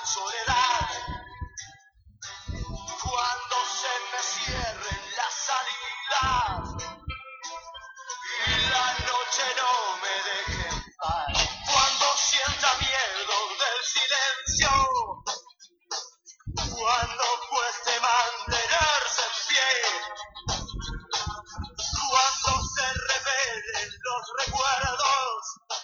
soledad. Cuando se me cierren las salidas y la noche no me deje en paz. Cuando sienta miedo del silencio, cuando cueste mantenerse en pie, cuando se revelen los recuerdos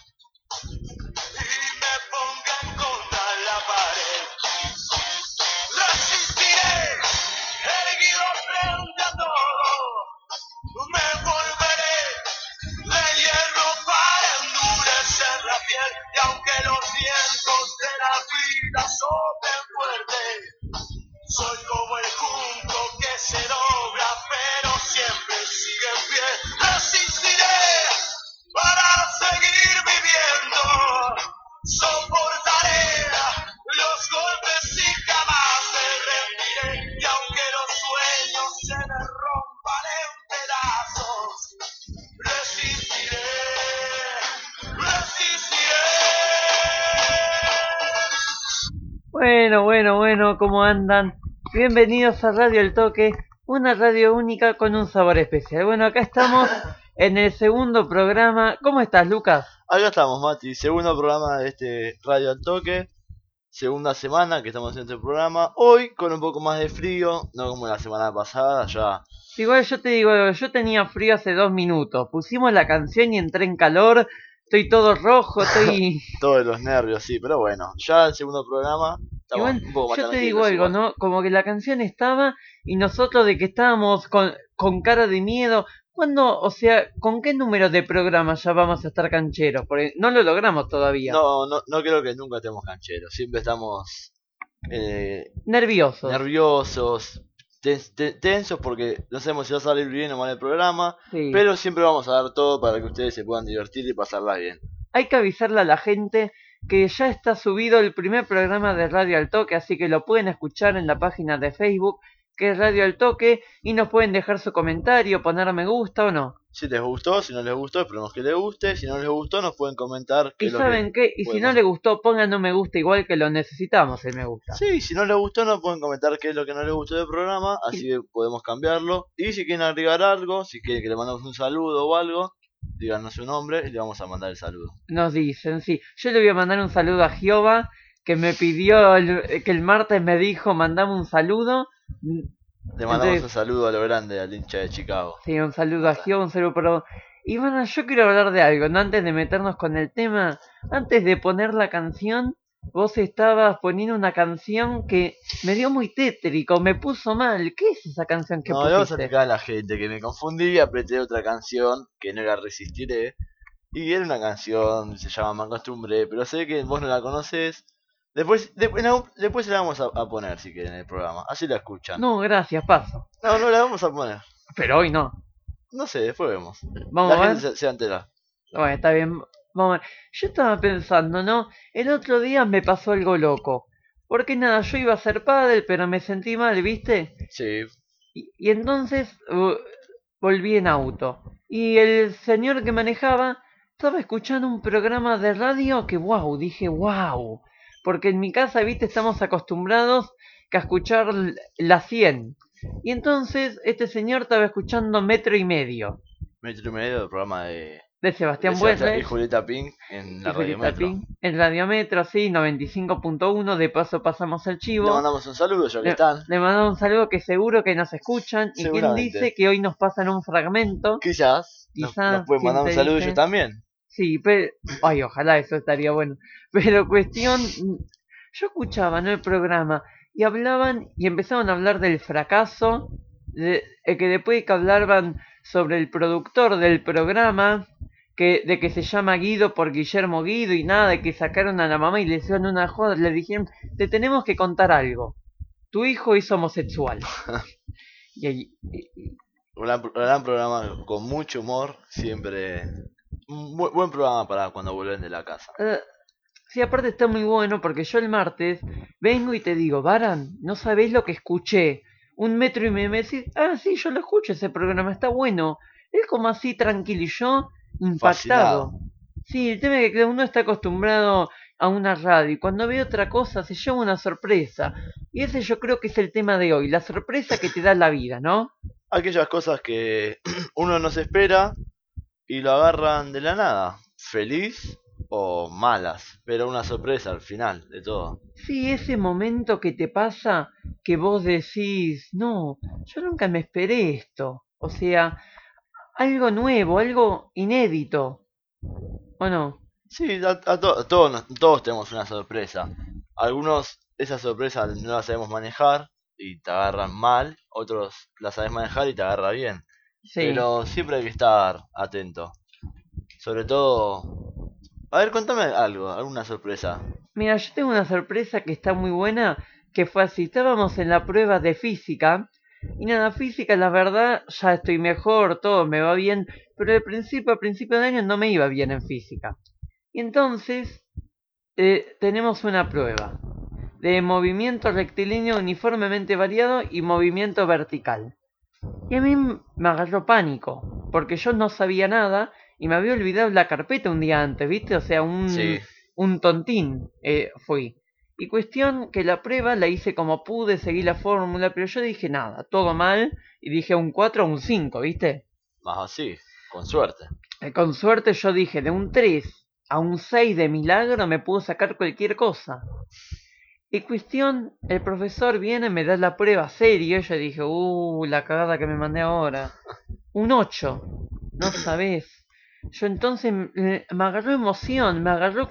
y me pongan contra la pared, resistiré, erguido frente a todo, me volveré de hierro para endurecer la piel, y aunque los vientos de la vida soplen fuerte, soy como el junco que se dobla pero siempre sigue en pie. Resistiré para seguir viviendo, soportaré los golpes y jamás me rendiré, y aunque los sueños se me rompan en pedazos, resistiré, resistiré. Bueno, ¿cómo andan? Bienvenidos a Radio El Toque, una radio única con un sabor especial. Bueno, acá estamos en el segundo programa. ¿Cómo estás, Lucas? Acá estamos, Mati, segundo programa de este Radio al Toque, segunda semana que estamos haciendo este programa, hoy con un poco más de frío, no como la semana pasada, ya. Igual yo te digo, yo tenía frío hace 2 minutos, pusimos la canción y entré en calor, estoy todo rojo, estoy... Todos los nervios, sí, pero bueno, ya el segundo programa, estamos Igual, un poco más yo te tranquilos digo algo, igual. ¿no? Como que la canción estaba y nosotros de que estábamos con cara de miedo. ¿Cuándo, o sea, con qué número de programa ya vamos a estar cancheros? Porque no lo logramos todavía. No creo que nunca estemos cancheros, siempre estamos Nerviosos. nerviosos, tensos porque no sabemos si va a salir bien o mal el programa, Sí. pero siempre vamos a dar todo para que ustedes se puedan divertir y pasarla bien. Hay que avisarle a la gente que ya está subido el primer programa de Radio Al Toque, así que lo pueden escuchar en la página de Facebook, que es Radio Al Toque, y nos pueden dejar su comentario, poner me gusta o no. Si les gustó, si no les gustó, esperemos que les guste. Si no les gustó, nos pueden comentar qué Y es lo ¿saben qué? Y si podemos no les gustó, pongan no me gusta, igual que lo necesitamos el me gusta. Sí, si no les gustó, nos pueden comentar qué es lo que no les gustó del programa, así que podemos cambiarlo. Y si quieren agregar algo, si quieren que le mandemos un saludo o algo, díganos su nombre y le vamos a mandar el saludo. Nos dicen, sí. Yo le voy a mandar un saludo a Jehová, que me pidió, que el martes me dijo, mandame un saludo. Le mandamos un saludo a lo grande, al hincha de Chicago. Sí, un saludo a Jehová, un saludo para... Y bueno, yo quiero hablar de algo, ¿no? Antes de meternos con el tema, antes de poner la canción, vos estabas poniendo una canción que me dio muy tétrico, me puso mal. ¿Qué es esa canción que No, le vamos a pusiste? explicar a la gente que me confundí y apreté otra canción que no era Resistiré. Y era una canción, se llama Me Acostumbré, pero sé que vos no la conoces. Después se la vamos a poner si quieren en el programa, así la escuchan. No, gracias, paso. No la vamos a poner. Pero hoy no. No sé, después vemos. Vamos La a ver. gente se va a enterar. Bueno, está bien. Vamos a ver. Yo estaba pensando, ¿no? El otro día me pasó algo loco. Porque nada, yo iba a hacer pádel, pero me sentí mal, ¿viste? Sí. Y entonces volví en auto. Y el señor que manejaba estaba escuchando un programa de radio que, wow, dije, wow. Porque en mi casa, ¿viste? Estamos acostumbrados a escuchar la 100. Y entonces este señor estaba escuchando Metro y Medio. Metro y Medio del programa de Sebastián y Buetres. Julieta Pink en la Y Radio Julieta Metro. Pink, en Radio Metro, sí, 95.1. De paso pasamos el chivo. Le mandamos un saludo ya que están. Le mandamos un saludo que seguro que nos escuchan. Y quien Seguramente. dice que hoy nos pasan un fragmento. Quizás nos pueden ¿quién mandar un te saludo dice? ellos también. Sí, pero... Ay, ojalá eso estaría bueno. Pero cuestión... Yo escuchaba, ¿no? El programa. Y hablaban, y empezaban a hablar del fracaso. Que después que hablaban sobre el productor del programa. De que se llama Guido por Guillermo Guido y nada, de que sacaron a la mamá y le hicieron una joda. Le dijeron, te tenemos que contar algo. Tu hijo es homosexual. Gran programa con mucho humor, siempre un buen programa para cuando vuelven de la casa. Sí, aparte está muy bueno porque yo el martes vengo y te digo, Baran, no sabés lo que escuché. Un metro y me decís, ah, sí, yo lo escucho, ese programa está bueno. Él como así tranquilo y yo impactado. Fascinado. Sí, el tema es que uno está acostumbrado a una radio y cuando ve otra cosa se lleva una sorpresa. Y ese yo creo que es el tema de hoy, la sorpresa que te da la vida, ¿no? Aquellas cosas que uno no se espera y lo agarran de la nada, feliz o malas, pero una sorpresa al final de todo. Sí, ese momento que te pasa que vos decís, no, yo nunca me esperé esto. O sea, algo nuevo, algo inédito, ¿o no? Sí, todos, todos tenemos una sorpresa. Algunos esa sorpresa no la sabemos manejar y te agarran mal, otros la sabes manejar y te agarra bien. Sí. Pero siempre hay que estar atento. Sobre todo... A ver, contame algo, alguna sorpresa. Mira, yo tengo una sorpresa que está muy buena, que fue así, estábamos en la prueba de física, y nada, física, la verdad, ya estoy mejor, todo me va bien, pero al principio de año no me iba bien en física. Y entonces, tenemos una prueba de movimiento rectilíneo uniformemente variado y movimiento vertical. Y a mí me agarró pánico, porque yo no sabía nada y me había olvidado la carpeta un día antes, ¿viste? O sea, Sí, un tontín fui. Y cuestión que la prueba la hice como pude, seguí la fórmula, pero yo dije nada, todo mal, y dije un 4 o un 5, ¿viste? más así, con suerte. Con suerte yo dije, de un 3 a un 6 de milagro me puedo sacar cualquier cosa. Y cuestión, el profesor viene, me da la prueba serio, yo dije, la cagada que me mandé ahora. Un 8, no sabés. Yo entonces me agarró emoción, me agarró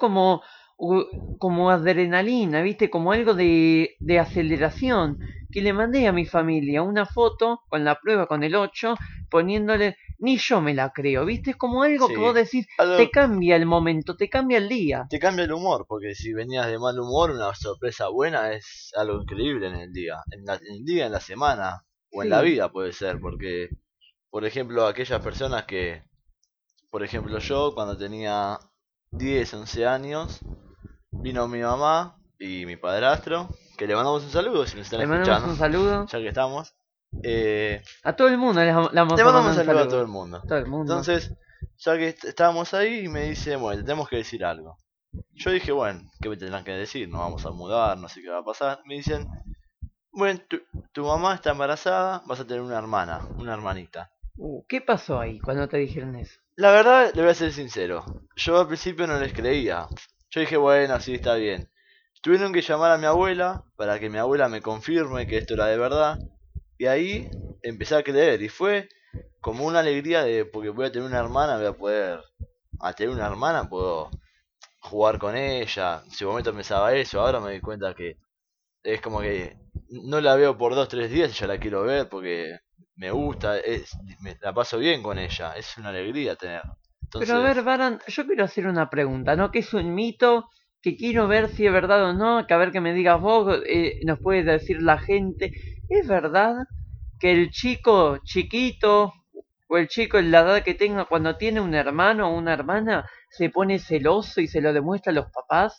como adrenalina, ¿viste? Como algo de aceleración. Que le mandé a mi familia una foto con la prueba con el 8 poniéndole, ni yo me la creo, ¿viste? Es como algo que vos Sí, decís, te algo cambia el momento, te cambia el día. te cambia el humor, porque si venías de mal humor, una sorpresa buena es algo increíble en el día. En el día, en la semana, o en la Sí, vida puede ser, porque, por ejemplo, aquellas personas que, por ejemplo, yo cuando tenía 10 11 años, vino mi mamá y mi padrastro, que le mandamos un saludo si nos están le mandamos escuchando, un saludo. ya que estamos. Eh, A todo el mundo le vamos Le a mandamos mandar un un saludo a todo saludo. el mundo. Todo el mundo. Entonces, ya que estábamos ahí, me dice, bueno, le tenemos que decir algo. Yo dije, bueno, ¿qué me tendrán que decir? Nos vamos a mudar, no sé qué va a pasar. Me dicen, bueno, tu mamá está embarazada, vas a tener una hermana, una hermanita. ¿Qué pasó ahí cuando te dijeron eso? La verdad, le voy a ser sincero. Yo al principio no les creía. Yo dije, bueno, sí, está bien. Tuvieron que llamar a mi abuela para que mi abuela me confirme que esto era de verdad. Y ahí empecé a creer. Y fue como una alegría de, porque voy a tener una hermana, voy a poder, a tener una hermana puedo jugar con ella. En su momento pensaba eso, ahora me doy cuenta que es como que no la veo por 2 3 días y ya la quiero ver porque me gusta, la paso bien con ella, es una alegría tener. Pero a Entonces, ver, Baran, yo quiero hacer una pregunta, ¿no? Que es un mito, que quiero ver si es verdad o no, que a ver que me digas vos, nos puede decir la gente. ¿Es verdad que el chico chiquito o el chico en la edad que tenga cuando tiene un hermano o una hermana se pone celoso y se lo demuestra a los papás?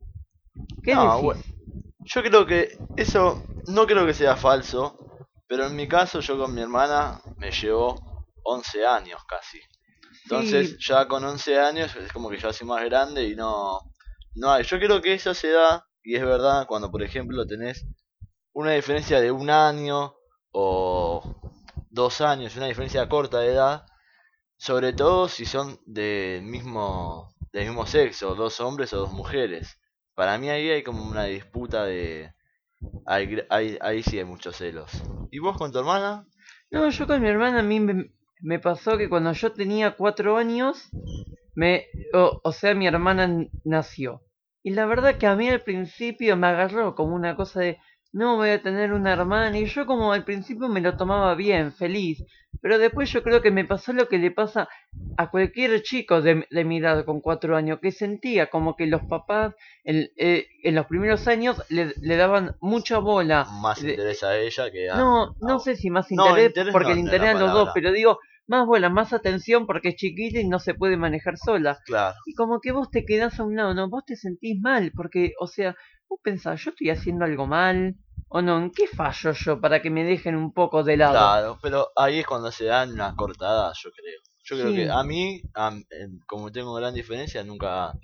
¿Qué no, decís? yo creo que eso no creo que sea falso, pero en mi caso yo con mi hermana me llevo 11 años casi. Entonces, Sí, ya con 11 años es como que ya soy más grande y no hay. Yo creo que eso se da, y es verdad, cuando por ejemplo tenés una diferencia de 1 año o 2 años, una diferencia corta de edad, sobre todo si son del mismo sexo, 2 hombres o 2 mujeres. Para mí ahí hay como una disputa de... ahí sí hay muchos celos. ¿Y vos con tu hermana? no, yo con mi hermana a mí me pasó que cuando yo tenía 4 años, o sea, mi hermana nació. Y la verdad que a mí al principio me agarró como una cosa de, no voy a tener una hermana. Y yo como al principio me lo tomaba bien, feliz. Pero después yo creo que me pasó lo que le pasa a cualquier chico de mi edad con 4 años, que sentía como que los papás en los primeros años le daban mucha bola. Más interesa a ella que No, a no vos. sé si más No, interés, interés porque no, el no es la interés a los dos, palabra. pero digo, más bola, más atención porque es chiquita y no se puede manejar sola. Claro. Y como que vos te quedás a un lado, ¿no? Vos te sentís mal, porque, o sea, vos pensás, yo estoy haciendo algo mal, o no, ¿en qué fallo yo para que me dejen un poco de lado? Claro, pero ahí es cuando se dan una cortada, yo creo. Yo creo que Sí, a mí, como tengo gran diferencia, nunca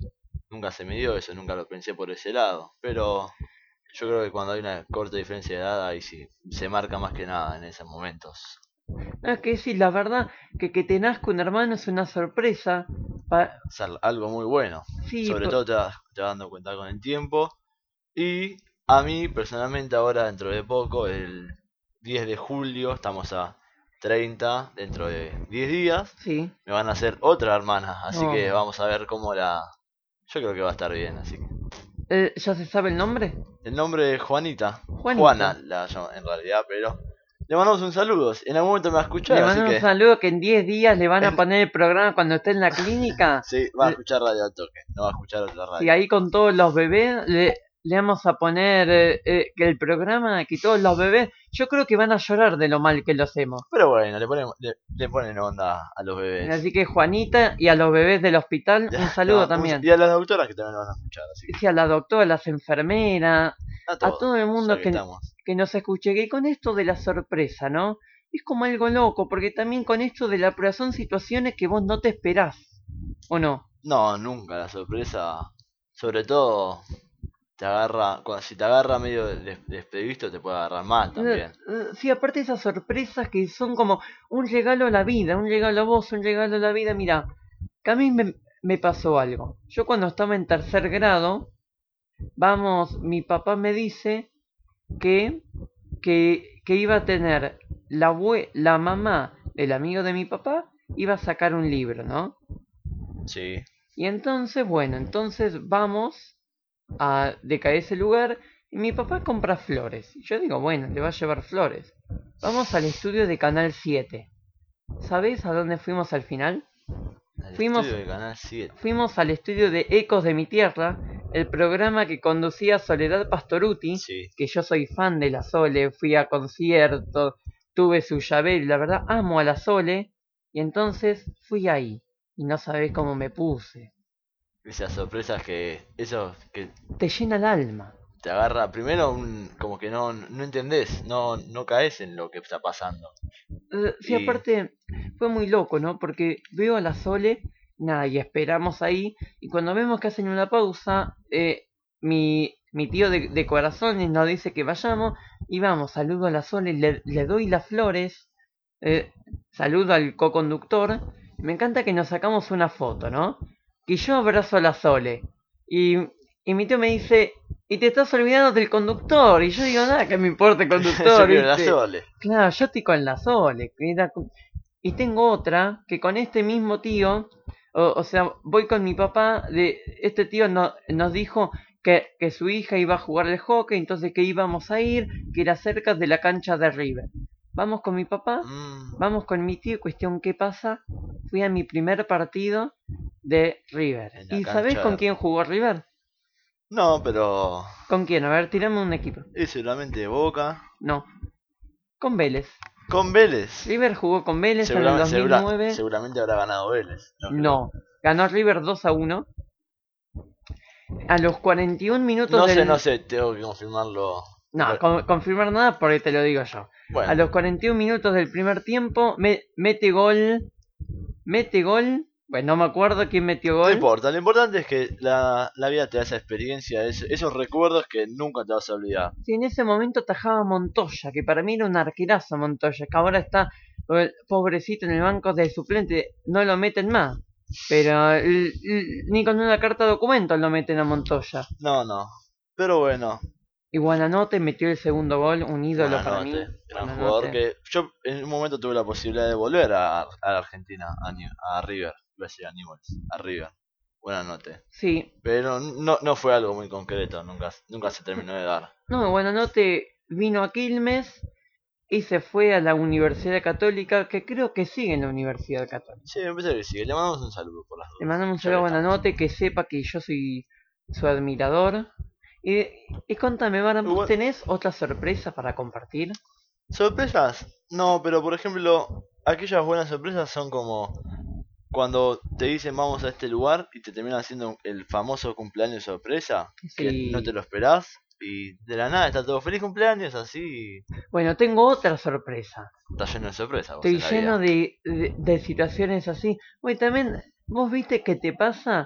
nunca se me dio eso, nunca lo pensé por ese lado. Pero yo creo que cuando hay una corta diferencia de edad, ahí sí se marca más que nada en esos momentos. Es que sí, la verdad que te nazca un hermano es una sorpresa. Es algo muy bueno. Sí, Sobre todo te vas dando cuenta con el tiempo. Y a mí personalmente ahora dentro de poco, el 10 de julio, estamos a 30, dentro de 10 días, sí. me van a hacer otra hermana. Así que Oh. vamos a ver cómo la... Yo creo que va a estar bien, así que... ¿Ya se sabe el nombre? El nombre es Juanita. Juanita. Juana la llamo en realidad, pero... Le mandamos un saludo. En algún momento me va a escuchar, Le así mando un que... saludo que en 10 días le van a poner el programa cuando esté en la clínica. Sí, va a escuchar Radio al Toque. No va a escuchar otra radio. Y ahí con todos los bebés le vamos a poner que el programa, que todos los bebés, yo creo que van a llorar de lo mal que lo hacemos. Pero bueno, le ponen onda a los bebés. Así que Juanita y a los bebés del hospital, un saludo No, también. y a las doctoras que también lo van a escuchar. Así que Sí, a la doctora, a las enfermeras, a a todo el mundo ya que estamos. que nos escuche. Que con esto de la sorpresa, ¿no? Es como algo loco, porque también con esto de la prueba son situaciones que vos no te esperás, ¿o no? No, nunca la sorpresa. Sobre todo te agarra, si te agarra medio desprevisto te puede agarrar mal también. Sí, aparte esas sorpresas que son como un regalo a la vida, un regalo a vos, un regalo a la vida. Mira, que a mí me pasó algo. Yo cuando estaba en tercer grado, mi papá me dice que iba a tener la mamá del amigo de mi papá, iba a sacar un libro, ¿no? Sí. Y entonces, bueno, vamos a ese lugar y mi papá compra flores. Y yo digo, bueno, le va a llevar flores. Vamos al estudio de Canal 7. ¿Sabés a dónde fuimos al final? Estudio de Canal 7. Fuimos al estudio de Ecos de mi Tierra, el programa que conducía Soledad Pastoruti, Sí. que yo soy fan de la Sole, fui a conciertos, tuve su llavero y la verdad amo a la Sole. Y entonces fui ahí y no sabés cómo me puse. Esas sorpresas eso que Te llena el alma. te agarra primero como que no entendés, no caes en lo que está pasando. Sí, aparte fue muy loco, ¿no? Porque veo a la Sole, nada, y esperamos ahí, y cuando vemos que hacen una pausa, mi tío de corazones nos dice que vayamos, y vamos, saludo a la Sole, le doy las flores, saludo al co-conductor, me encanta que nos sacamos una foto, ¿no? Y yo abrazo a la Sole, y mi tío me dice, y te estás olvidando del conductor, y yo digo, nada, que me importa el Yo conductor, quiero la ¿viste? Sole. Claro, yo estoy con la Sole. Y tengo otra que con este mismo tío, o sea, voy con mi papá, este tío nos dijo que su hija iba a jugar al hockey, entonces que íbamos a ir, que era cerca de la cancha de River. Vamos con mi papá, vamos con mi tío, cuestión ¿qué pasa? Fui a mi primer partido de River. ¿Y sabés con quién jugó River? No, pero... ¿Con quién? A ver, tirame un equipo. Es seguramente Boca. No, con Vélez. Con Vélez. River jugó con Vélez en el 2009. Seguramente habrá ganado Vélez. No, ganó River 2-1. A los 41 minutos No sé, tengo que confirmarlo. No, confirmar nada porque te lo digo yo. Bueno. A los 41 minutos del primer tiempo mete gol. Bueno, no me acuerdo quién metió gol. No importa, lo importante es que la vida te da esa experiencia, esos recuerdos que nunca te vas a olvidar. Sí, en ese momento tajaba Montoya, que para mí era un arquerazo Montoya, que ahora está pobrecito en el banco de suplente, no lo meten más. Pero ni con una carta de documento lo meten a Montoya. No, pero bueno. Y Buenanote metió el segundo gol, un ídolo para mí. Gran jugador que yo en un momento tuve la posibilidad de volver a la Argentina, a River. A River. Buenanote. Sí. Pero no fue algo muy concreto, nunca se terminó de dar. No, Buenanote vino a Quilmes y se fue a la Universidad Católica, que creo que sigue en la Universidad Católica. Sí, me parece que sigue. Le mandamos un saludo por las dudas. Le mandamos un saludo a Buenanote, que sepa que yo soy su admirador. Y contame, Baran, ¿vos tenés otra sorpresa para compartir? ¿Sorpresas? No, pero por ejemplo, aquellas buenas sorpresas son como cuando te dicen vamos a este lugar y te terminan haciendo el famoso cumpleaños sorpresa, Sí. Que no te lo esperás y de la nada está todo feliz cumpleaños así. Bueno, tengo otra sorpresa. Está lleno de sorpresas. Estoy lleno de situaciones así. Bueno, también, vos viste que te pasa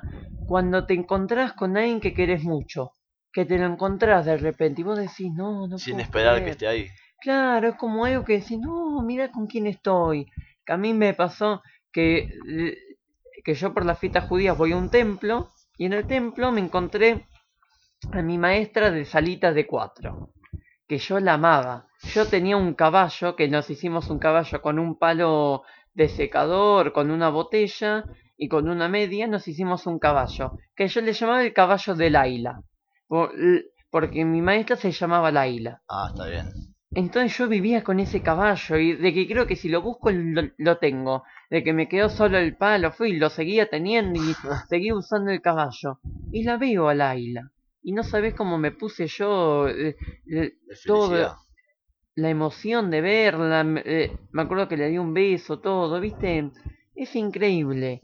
cuando te encontrás con alguien que querés mucho, que te lo encontrás de repente y vos decís, no, no Sin puedo esperar que creer. esté ahí. Claro, es como algo que decís, no, mira con quién estoy. Que a mí me pasó que yo por las fiestas judías voy a un templo y en el templo me encontré a mi maestra de salitas de 4, que yo la amaba. Yo tenía un caballo, que nos hicimos un caballo con un palo de secador, con una botella y con una media, nos hicimos un caballo, que yo le llamaba el caballo de Laila, porque mi maestra se llamaba Laila. Ah, está bien. Entonces yo vivía con ese caballo y de que creo que si lo busco lo tengo. De que me quedó solo el palo, fui y lo seguía teniendo y seguía usando el caballo. Y la veo a Laila. Y no sabés cómo me puse yo, De todo, felicidad. la emoción de verla. Me acuerdo que le di un beso, todo, ¿viste? Es increíble.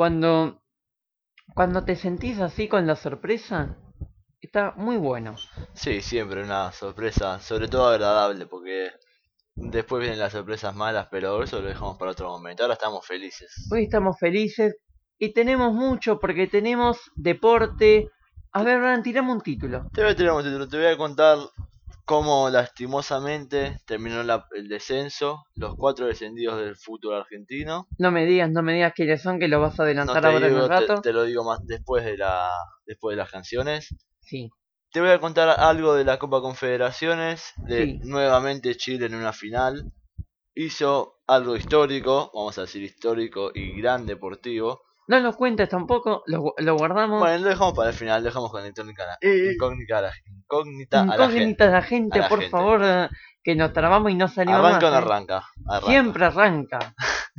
Cuando te sentís así con la sorpresa, está muy bueno. Sí, siempre una sorpresa, sobre todo agradable, porque después vienen las sorpresas malas, pero eso lo dejamos para otro momento. Ahora estamos felices. Hoy estamos felices y tenemos mucho porque tenemos deporte. A ver, Bran, tirame un título. Te voy a tirar un título, te voy a contar cómo lastimosamente terminó el descenso, los 4 descendidos del fútbol argentino. No me digas quiénes son, que lo vas a No adelantar te ahora en un digo, rato. te lo digo más después de las canciones. Sí, Te voy a contar algo de la Copa Confederaciones, de sí. nuevamente Chile en una final. Hizo algo histórico, vamos a decir histórico y gran deportivo. No lo cuentes tampoco, lo guardamos. Bueno, lo dejamos para el final, lo dejamos con incógnita a la Incógnita gente. a la gente, A la por gente. favor, que nos trabamos y no salimos ¿Arranca o más. no arranca? Arranca. Siempre arranca.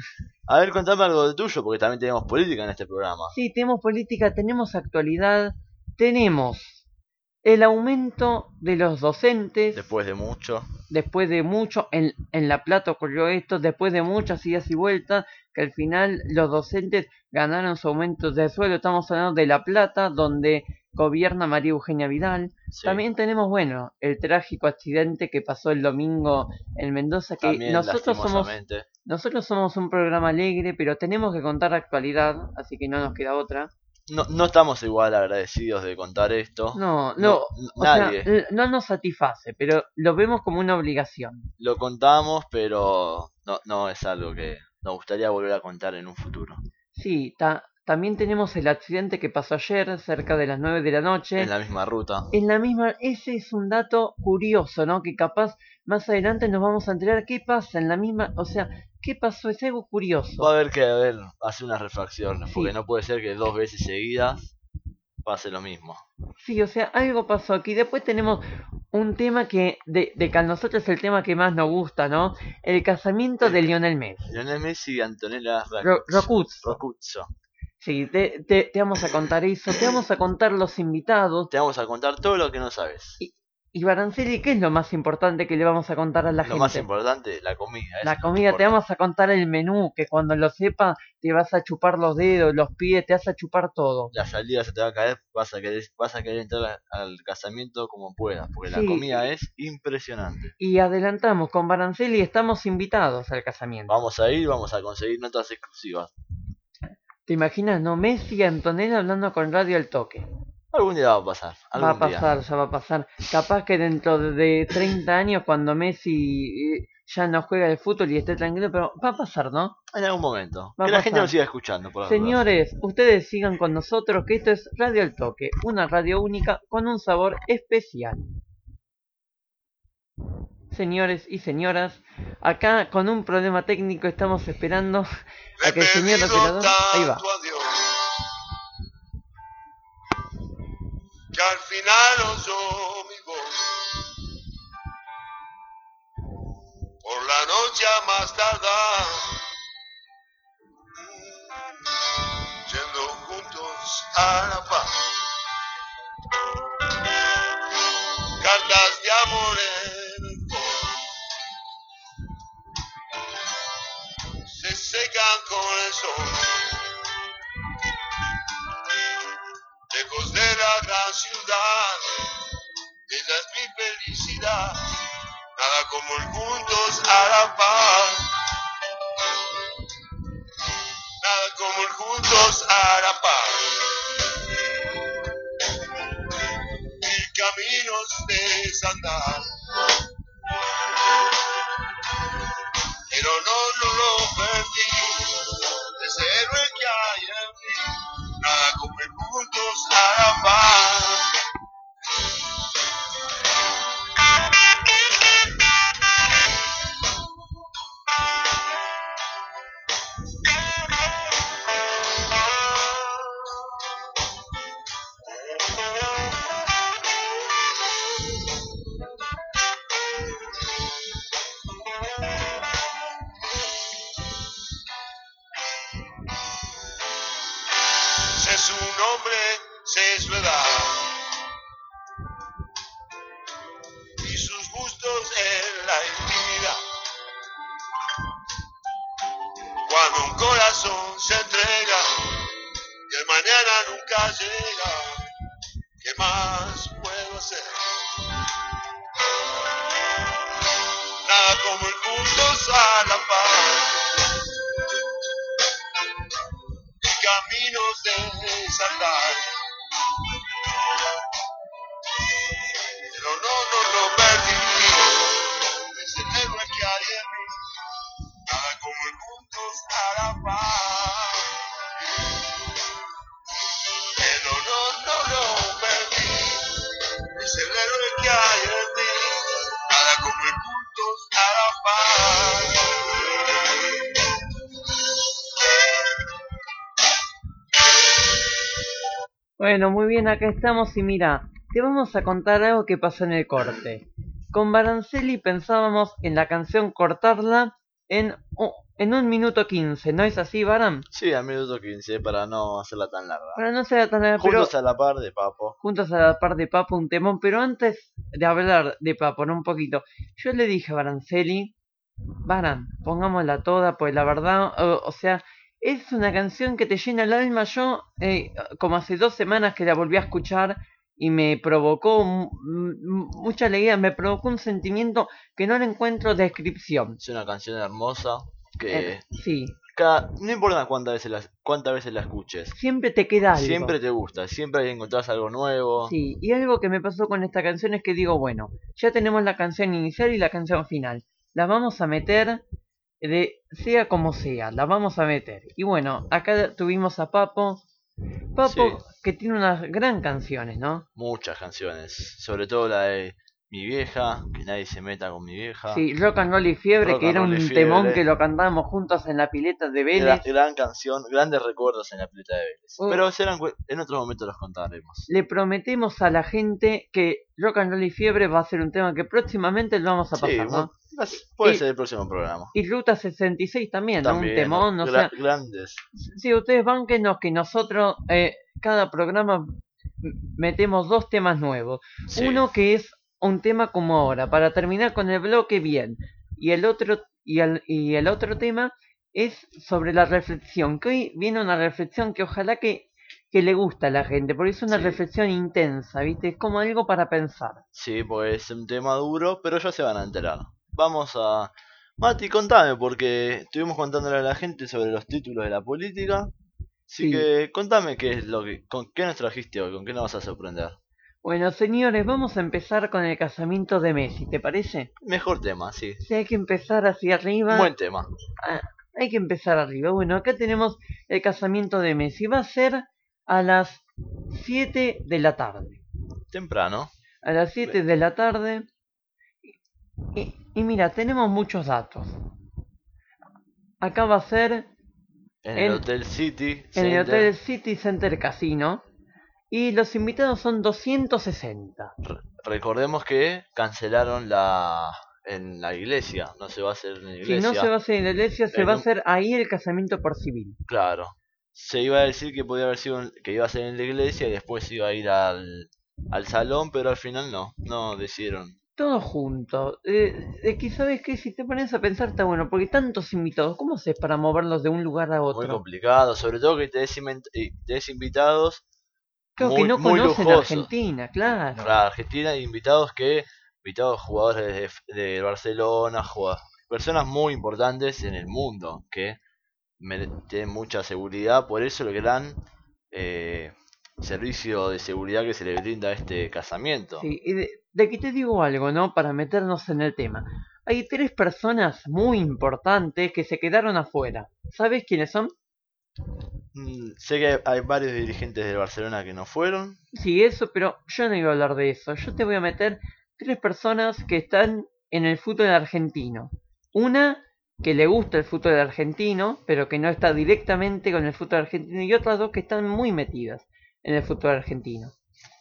A ver, contame algo de tuyo, porque también tenemos política en este programa. Sí, tenemos política, tenemos actualidad, tenemos el aumento de los docentes. Después de mucho. Después de mucho, en La Plata ocurrió esto, después de muchas idas y vueltas, que al final los docentes ganaron su aumento de sueldo. Estamos hablando de La Plata, donde gobierna María Eugenia Vidal. Sí. También tenemos, bueno, el trágico accidente que pasó el domingo en Mendoza, que También lastimosamente. nosotros somos un programa alegre, pero tenemos que contar la actualidad, así que no nos queda otra. No estamos igual agradecidos de contar esto. No, o nadie. sea, no nos satisface, pero lo vemos como una obligación. Lo contamos, pero no es algo que nos gustaría volver a contar en un futuro. Sí, también tenemos el accidente que pasó ayer, cerca de las 9 de la noche. En la misma ruta. En la misma, ese es un dato curioso, ¿no? Que capaz más adelante nos vamos a enterar qué pasa en la misma, o sea, qué pasó, es algo curioso. Va a haber que hacer una reflexión, Sí. porque no puede ser que 2 veces seguidas pase lo mismo. Sí, o sea, algo pasó aquí. Después tenemos un tema que de que a nosotros es el tema que más nos gusta, ¿no? El casamiento de Lionel Messi. Lionel Messi y Antonella Rocuzzo. Rocuzzo. Sí, te vamos a contar eso, te vamos a contar los invitados. Te vamos a contar todo lo que no sabes. Y Baranceli, ¿qué es lo más importante que le vamos a contar a la gente? Lo más importante, la comida. La comida, te vamos a contar el menú, que cuando lo sepas te vas a chupar los dedos, los pies, te vas a chupar todo. La salida se te va a caer, vas a querer entrar al casamiento como puedas, porque Sí. la comida es impresionante. Y adelantamos, con Baranceli estamos invitados al casamiento. Vamos a ir, vamos a conseguir notas exclusivas. ¿Te imaginas, no? Messi y Antonella hablando con Radio al Toque. Algún día va a pasar. Va a pasar, ya va a pasar. Capaz que dentro de 30 años, cuando Messi ya no juega el fútbol y esté tranquilo, pero va a pasar, ¿no? En algún momento. Va a Que la pasar. gente lo siga escuchando. Por Señores, ustedes sigan con nosotros, que esto es Radio al Toque, una radio única con un sabor especial. Señores y señoras, acá con un problema técnico estamos esperando a que el señor operador... Ahí va. Que al final oyó mi voz por la noche a más tardar, yendo juntos a la paz. Cartas de amor en el fuego se secan con el sol. Lejos de la gran ciudad, ella es mi felicidad, nada como el juntos a la paz, nada como el juntos a la paz. caminos desandar. Pero no lo perdí, ese héroe que hay en mí, nada como ir juntos a la paz. Sé su nombre, sé su edad y sus gustos en la intimidad. Cuando un corazón se entrega y el mañana nunca llega, ¿qué más puedo hacer? Nada como ir juntos a la paz y caminos de desandar. Pero no lo perdí, es el héroe que hay en mí, nada como ir juntos a la paz. Pero no lo perdí, es el héroe que hay en mí, nada como ir juntos a la paz. Bueno, muy bien, acá estamos y mira, te vamos a contar algo que pasó en el corte. Con Baranceli pensábamos en la canción cortarla en 1 minuto 15, ¿no es así, Baran? Sí, al minuto 15 para no hacerla tan larga. Para no ser tan larga, pero Juntos a la par de Papo. juntos a la par de Papo, un temón. Pero antes de hablar de Papo, ¿no? Un poquito, yo le dije a Baranceli, Baran, pongámosla toda, pues la verdad, o sea, es una canción que te llena el alma. Yo, como hace 2 semanas que la volví a escuchar y me provocó mucha alegría, me provocó un sentimiento que no le encuentro descripción. Es una canción hermosa que Sí, no importa cuántas veces la escuches, siempre te queda algo. siempre te gusta, siempre encontrás algo nuevo. Sí, y algo que me pasó con esta canción es que digo, bueno, ya tenemos la canción inicial y la canción final. La vamos a meter sea como sea, la vamos a meter. Y bueno, acá tuvimos a Papo. Papo, Sí. que tiene unas gran canciones, ¿no? Muchas canciones, sobre todo la de Mi Vieja, que nadie se meta con mi vieja. Sí, Rock and Roll y Fiebre, Rock que and era Roll y un Fiebre. temón que lo cantábamos juntos en la pileta de Vélez. Gran canción, grandes recuerdos en la pileta de Vélez. Oh. Pero en otro momento los contaremos. Le prometemos a la gente que Rock and Roll y Fiebre va a ser un tema que próximamente lo vamos a pasar, Sí, ¿no? puede Y- ser el próximo programa. Y Ruta 66 también, ¿no? Un También, temón, ¿no? o sea, Grandes. sí, ustedes banquenos que nosotros cada programa metemos 2 temas nuevos. Sí. Uno que es un tema como ahora, para terminar con el bloque bien. Y el otro tema es sobre la reflexión, que hoy viene una reflexión que ojalá que le gusta a la gente, porque es una Sí. reflexión intensa, ¿viste? Es como algo para pensar. Sí, pues es un tema duro, pero ya se van a enterar. Vamos a... Mati, contame, porque estuvimos contándole a la gente sobre los títulos de la política. Así Sí. que contame con qué nos trajiste hoy, con qué nos vas a sorprender. Bueno, señores, vamos a empezar con el casamiento de Messi, ¿te parece? Mejor tema, sí. Si hay que empezar hacia arriba. Buen tema. Hay que empezar arriba. Bueno, acá tenemos el casamiento de Messi. Va a ser a las 7 de la tarde. Temprano. A las 7 de la tarde. Y mira, tenemos muchos datos. Acá va a ser En el Hotel City en el Center. Hotel City Center Casino. Y los invitados son 260. Recordemos que cancelaron en la iglesia. No se va a hacer en la Si iglesia. no se va a hacer en la iglesia, se va a hacer ahí el casamiento por civil. Claro. Se iba a decir que podía haber sido que iba a ser en la iglesia y después iba a ir al salón, pero al final no decidieron. Todo junto. Que sabes que si te pones a pensar está bueno, porque tantos invitados, ¿cómo haces para moverlos de un lugar a otro? Muy complicado, sobre todo que te des invitados Creo muy, que no muy conocen lujosos. Argentina, claro. Para Argentina, invitados jugadores de Barcelona, personas muy importantes en el mundo que tienen mucha seguridad, por eso el gran servicio de seguridad que se le brinda a este casamiento. Sí, y de aquí te digo algo, ¿no? Para meternos en el tema. Hay 3 personas muy importantes que se quedaron afuera. ¿Sabes quiénes son? Sé que hay varios dirigentes del Barcelona que no fueron. Sí, eso, pero yo no iba a hablar de eso. Yo te voy a meter 3 personas que están en el fútbol argentino. Una que le gusta el fútbol argentino, pero que no está directamente con el fútbol argentino. Y otras 2 que están muy metidas en el fútbol argentino.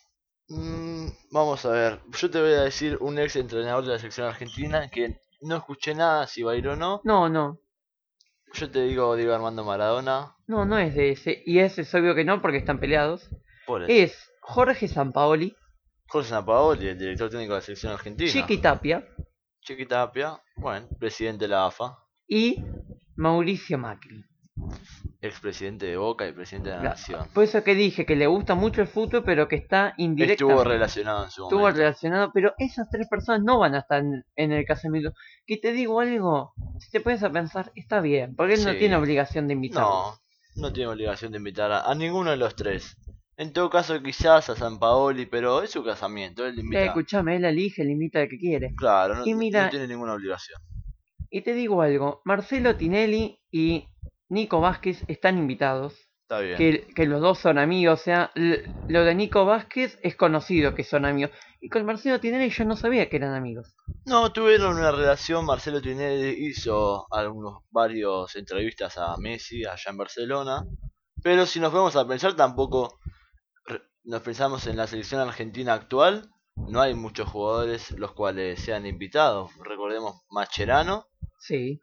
Vamos a ver, yo te voy a decir un ex entrenador de la selección argentina que no escuché nada si va a ir o no. No, no. Yo te digo Diego Armando Maradona. No, no es de ese. Y ese es obvio que no, porque están peleados. Por eso. Es Jorge Sampaoli, Jorge Sampaoli, el director técnico de la selección argentina. Chiqui Tapia Chiqui Tapia, bueno, presidente de la AFA, y Mauricio Macri. expresidente de Boca y presidente de la Nación. Por eso que dije que le gusta mucho el fútbol, pero que está indirectamente. Estuvo relacionado en su Estuvo momento. relacionado, pero esas 3 personas no van a estar en el casamiento. Que te digo algo, si te pones a pensar, está bien, porque él no Sí. tiene obligación de invitarlos. No tiene obligación de invitar a ninguno de los 3. En todo caso, quizás a Sampaoli, pero es su casamiento, él le invita. Escuchame, él elige, le invita al que quiere. Claro, no, Y mira, no tiene ninguna obligación. Y te digo algo, Marcelo Tinelli y Nico Vázquez están invitados. Está bien. Que los 2 son amigos, o sea, lo de Nico Vázquez es conocido que son amigos. Y con Marcelo Tinelli yo no sabía que eran amigos. No, tuvieron una relación. Marcelo Tinelli hizo varios entrevistas a Messi allá en Barcelona. Pero si nos vamos a pensar, tampoco nos pensamos en la selección argentina actual. No hay muchos jugadores los cuales sean invitados. Recordemos Mascherano Sí.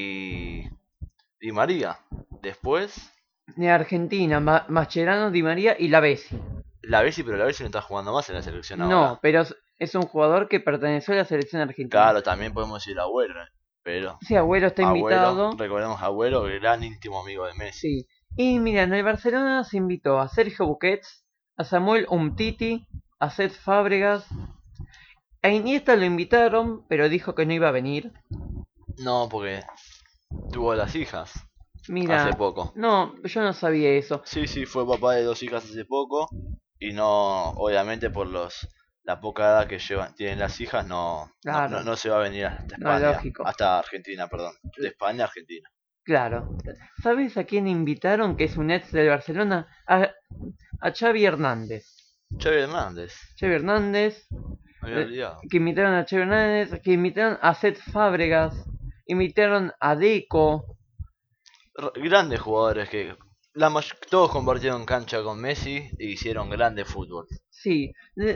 y Di María. Después, De Argentina, Mascherano, Di María y la Bessi. la Bessi, pero la Bessi no está jugando más en la selección ahora. No, pero es un jugador que perteneció a la selección argentina. Claro, también podemos decir Agüero, pero Sí, Agüero está invitado. Recordemos a Agüero, gran íntimo amigo de Messi. Sí. Y mira, en el Barcelona se invitó a Sergio Busquets, a Samuel Umtiti, a Cesc Fábregas. A Iniesta lo invitaron, pero dijo que no iba a venir. No, porque tuvo las hijas Mira, hace poco. No, yo no sabía eso. Sí, fue papá de 2 hijas hace poco. Y no, obviamente por la poca edad que tienen las hijas, Claro. no se va a venir hasta No, España. lógico. Hasta Argentina, perdón. De España a Argentina. Claro. ¿Sabes a quién invitaron, que es un ex del Barcelona? A Xavi Hernández. Xavi Hernández. Xavi Hernández, Me había olvidado. que invitaron a Xavi Hernández, que invitaron a Cesc Fábregas, invitaron a Deco. Grandes jugadores que todos compartieron cancha con Messi e hicieron grande fútbol. Sí,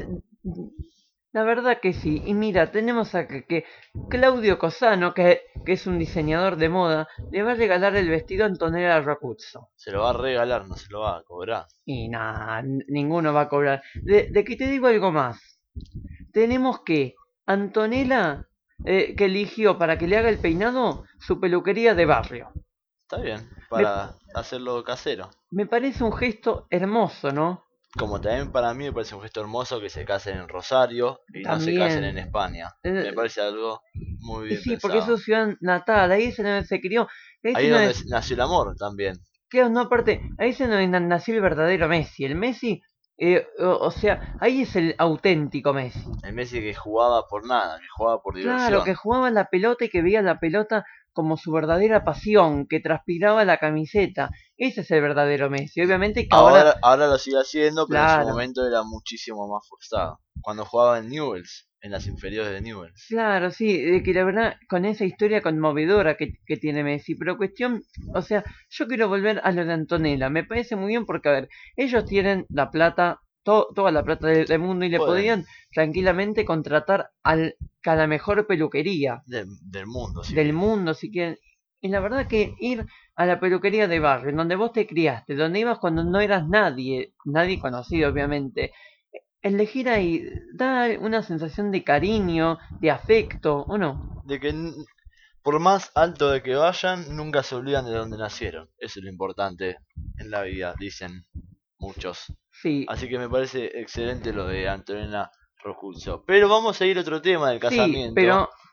la verdad que sí. Y mira, tenemos a que Claudio Cosano, que es un diseñador de moda, le va a regalar el vestido a Antonella Rocuzzo. Se lo va a regalar, no se lo va a cobrar. Y nada, ninguno va a cobrar. De que te digo algo más. Tenemos que Antonella, que eligió para que le haga el peinado, su peluquería de barrio. Está bien, para hacerlo casero. Me parece un gesto hermoso, ¿no? Como también para mí me parece un gesto hermoso que se casen en Rosario y no se También. casen en España. Me parece algo muy bien Sí, pensado. porque es su ciudad natal, ahí es donde se crió. Ahí es donde nació el amor también. Claro, no, aparte, ahí es donde nació el verdadero Messi. El Messi, o sea, ahí es el auténtico Messi. El Messi que jugaba por nada, que jugaba por diversión. Claro, que jugaba la pelota y que veía la pelota como su verdadera pasión, que transpiraba la camiseta. Ese es el verdadero Messi. Obviamente que ahora lo sigue haciendo, pero en Claro. su momento era muchísimo más forzado. Cuando jugaba en Newell's, en las inferiores de Newell's. Claro, sí, que la verdad, con esa historia conmovedora que tiene Messi, pero cuestión, o sea, yo quiero volver a lo de Antonella, me parece muy bien porque, a ver, ellos tienen la plata, toda la plata del mundo y le Pueden. podrían tranquilamente contratar a la mejor peluquería Del mundo, sí. del mundo, si quieren. Y la verdad que ir a la peluquería de barrio, en donde vos te criaste, donde ibas cuando no eras nadie conocido, obviamente, elegir ahí da una sensación de cariño, de afecto, ¿o no? De que por más alto de que vayan, nunca se olvidan de dónde nacieron. Eso es lo importante en la vida, dicen muchos. Sí, Así que me parece excelente lo de Antonella Rocuzzo. Pero vamos a ir a otro tema del casamiento. sí,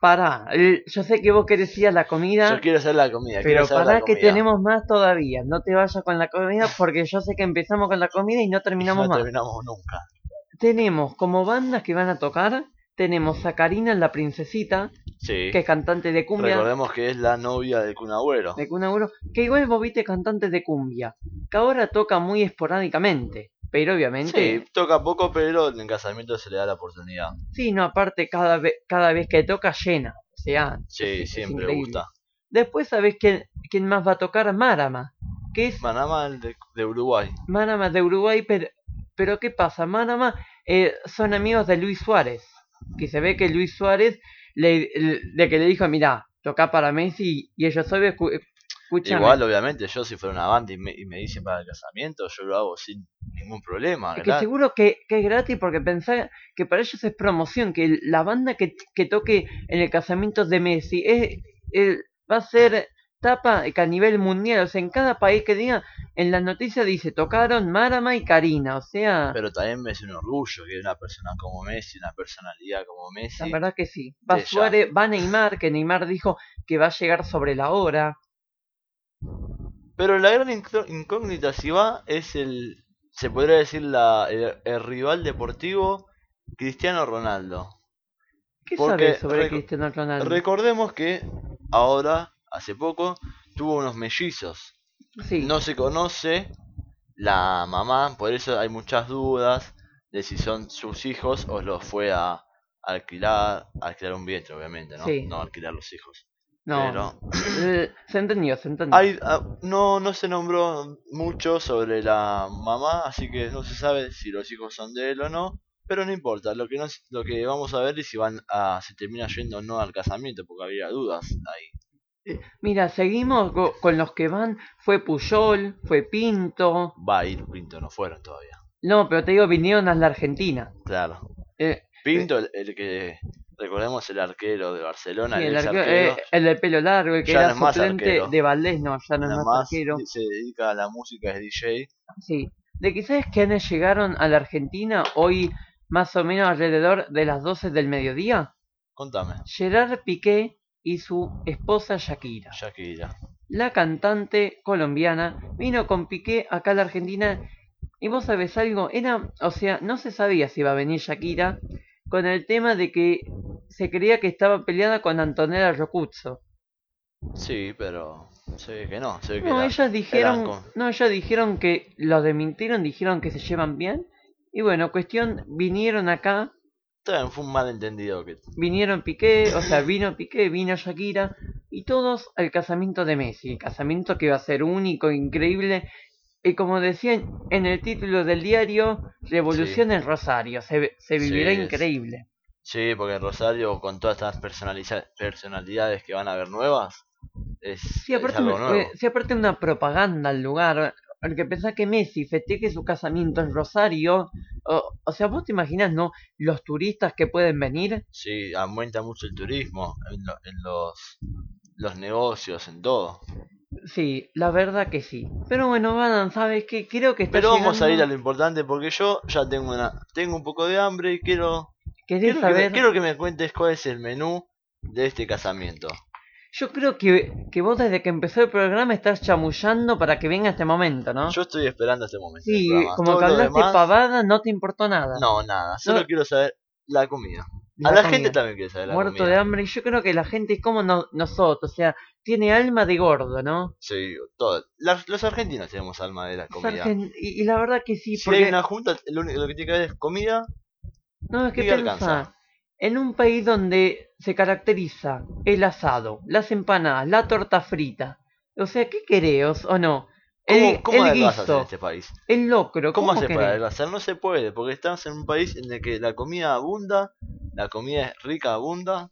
pará. Yo sé que vos querés ir a la comida, Yo quiero hacer la comida, quiero pero saber pará la que comida. tenemos más todavía. No te vayas con la comida porque yo sé que empezamos con la comida y no Y terminamos no más. terminamos nunca. Tenemos como bandas que van a tocar, tenemos a Karina la Princesita, Sí. que es cantante de cumbia, Recordemos que es la novia de Kun Agüero. de Kun Agüero, que igual vos viste cantante de cumbia, que ahora toca muy esporádicamente, pero obviamente, Sí, toca poco, pero en casamiento se le da la oportunidad. sí, no, aparte cada vez que toca llena, o sea, Sí, es siempre increíble. gusta. Después sabés quién más va a tocar, Marama, que es Manama de Uruguay. Marama de Uruguay, pero ¿qué pasa? Marama son amigos de Luis Suárez, que se ve que Luis Suárez de que le dijo, mirá, toca para Messi, y ellos hoy escúchame. Igual, obviamente, yo si fuera una banda y me dicen para el casamiento, yo lo hago sin ningún problema, Es que ¿verdad? seguro que es gratis porque pensá que para ellos es promoción, que la banda que toque en el casamiento de Messi va a ser tapa que a nivel mundial, o sea, en cada país que diga, en la noticia dice, tocaron Marama y Karina, o sea, Pero también me es un orgullo que una persona como Messi, una personalidad como la Messi, verdad que sí. Va ya. Suárez, va Neymar, que Neymar dijo que va a llegar sobre la hora. Pero la gran incógnita si va es se podría decir el rival deportivo Cristiano Ronaldo. ¿Qué Porque sabes sobre Cristiano Ronaldo? recordemos que ahora, hace poco, tuvo unos mellizos. Sí, No se conoce la mamá, por eso hay muchas dudas de si son sus hijos o los fue a alquilar un vientre, obviamente, ¿no? Sí. No alquilar los hijos. no, Pero se entendió, se entendió. no se nombró mucho sobre la mamá, así que no se sabe si los hijos son de él o no. Pero no importa, lo que vamos a ver es si se termina yendo o no al casamiento, porque había dudas ahí. Mira, seguimos con los que van. Fue Puyol, fue Pinto. Va a ir Pinto, no fueron todavía. No, pero te digo, vinieron a la Argentina. Claro. Eh, Pinto, el que recordemos el arquero de Barcelona, sí, el el, ex arquero, arquero, el del pelo largo, el que ya no era es más suplente arquero. de Valdés, no, ya no es más arquero. se dedica a la música, es DJ. Sí, de que sabes quiénes llegaron a la Argentina hoy más o menos alrededor de las 12 del mediodía. Contame, Gerard Piqué y su esposa Shakira. Shakira. La cantante colombiana vino con Piqué acá a la Argentina y vos sabés algo, o sea, no se sabía si iba a venir Shakira con el tema de que se creía que estaba peleada con Antonella Rocuzzo. Sí, pero se ve que no, se ve que No, ellas dijeron, eran no, ellas dijeron que lo desmintieron, dijeron que se llevan bien. Y bueno, cuestión, vinieron acá, también fue un malentendido que vinieron Piqué, o sea, vino Piqué, vino Shakira, y todos al casamiento de Messi, el casamiento que va a ser único, increíble, y como decían en el título del diario, Revolución en Rosario, se vivirá Sí, increíble. Sí, porque Rosario con todas estas personalidades que van a haber nuevas, Sí, es algo nuevo. sí, aparte una propaganda al lugar, porque pensás que Messi festeje su casamiento en Rosario, o sea, vos te imaginás, ¿no? Los turistas que pueden venir. Sí, aumenta mucho el turismo en los negocios, en todo. Sí, la verdad que sí. Pero bueno, Adam, ¿sabes qué? Creo que está Pero vamos a ir a llegando. lo importante porque yo ya tengo un poco de hambre y ¿Querés saber? quiero que me cuentes cuál es el menú de este casamiento. Yo creo que vos desde que empezó el programa estás chamullando para que venga este momento, ¿no? Yo estoy esperando este momento del Sí, programa. como Todo que lo hablaste demás, pavada, no te importó nada. no, nada. Solo No. quiero saber la comida. La A la comida. gente también quiere saber la Muerto comida. de hambre, y yo creo que la gente es como nosotros, o sea, tiene alma de gordo, ¿no? Sí, todo. Los argentinos tenemos alma de la comida. Y la verdad que sí, Si porque hay una junta, lo que tiene que ver es comida no, es que y alcanza. pensá, en un país donde se caracteriza el asado, las empanadas, la torta frita, o sea, ¿qué querés o no? ¿Cómo El adelgazas en guiso, este país? el locro, ¿Cómo ¿cómo haces para querés? adelgazar? No se puede, porque estamos en un país en el que la comida abunda, la comida es rica, abunda,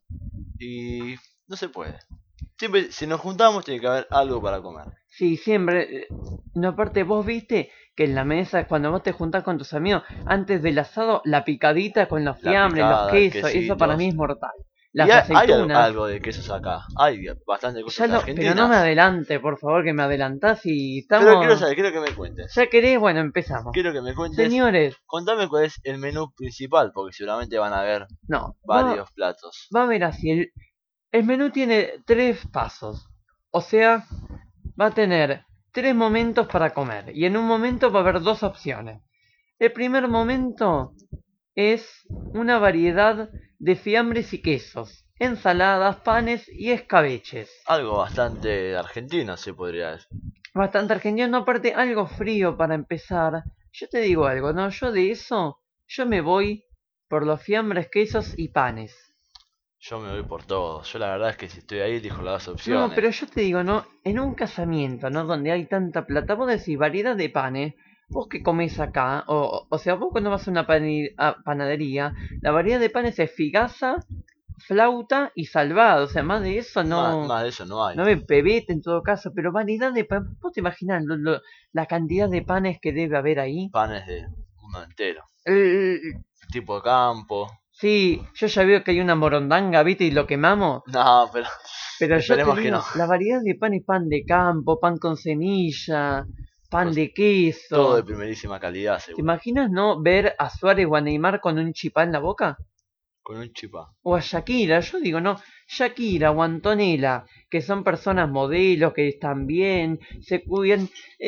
y no se puede. Siempre, si nos juntamos, tiene que haber algo para comer. Sí, siempre. No, aparte, vos viste que en la mesa, cuando vos te juntás con tus amigos, antes del asado, la picadita con los La fiambres, picada, los el quesos, eso para mí es mortal. Las y hay aceitunas. algo de quesos acá. Hay bastante cosas Pero argentinas. no me adelante, por favor, que me adelantás y Pero estamos. quiero que me cuentes. Ya querés, bueno, empezamos. Quiero que me cuentes. Señores, Contame cuál es el menú principal, porque seguramente van a haber no. varios platos. Va a haber así El menú tiene 3 pasos. O sea, va a tener 3 momentos para comer. Y en un momento va a haber 2 opciones. El primer momento es una variedad de fiambres y quesos, ensaladas, panes y escabeches. Algo bastante argentino, se podría decir. Bastante argentino, aparte algo frío para empezar. Yo te digo algo, ¿no? Yo de eso, yo me voy por los fiambres, quesos y panes. Yo me voy por todo. Yo la verdad es que si estoy ahí elijo las dos No, opciones. pero yo te digo, ¿no? En un casamiento, ¿no? Donde hay tanta plata, vos decís variedad de panes. Vos que comés acá, o sea, vos cuando vas a una panadería, la variedad de panes es figaza, flauta y salvado. O sea, más de eso no. Más de eso no hay. No me pebete en todo caso, pero variedad de panes. ¿Vos te imaginás la cantidad de panes que debe haber ahí? Panes de uno entero. El- Tipo de campo. sí, yo ya veo que hay una morondanga, ¿viste? Y lo quemamos. No, pero Pero yo te esperemos que digo, no. la variedad de pan es pan de campo, pan con semilla, pan Pues, de todo de queso. primerísima calidad, ¿Te seguro. imaginas no ver a Suárez o a Neymar con un chipá en la boca? Con un chipá. O a Shakira, yo digo, no, Shakira o Antonella, que son personas modelos, que están bien, se cuidan.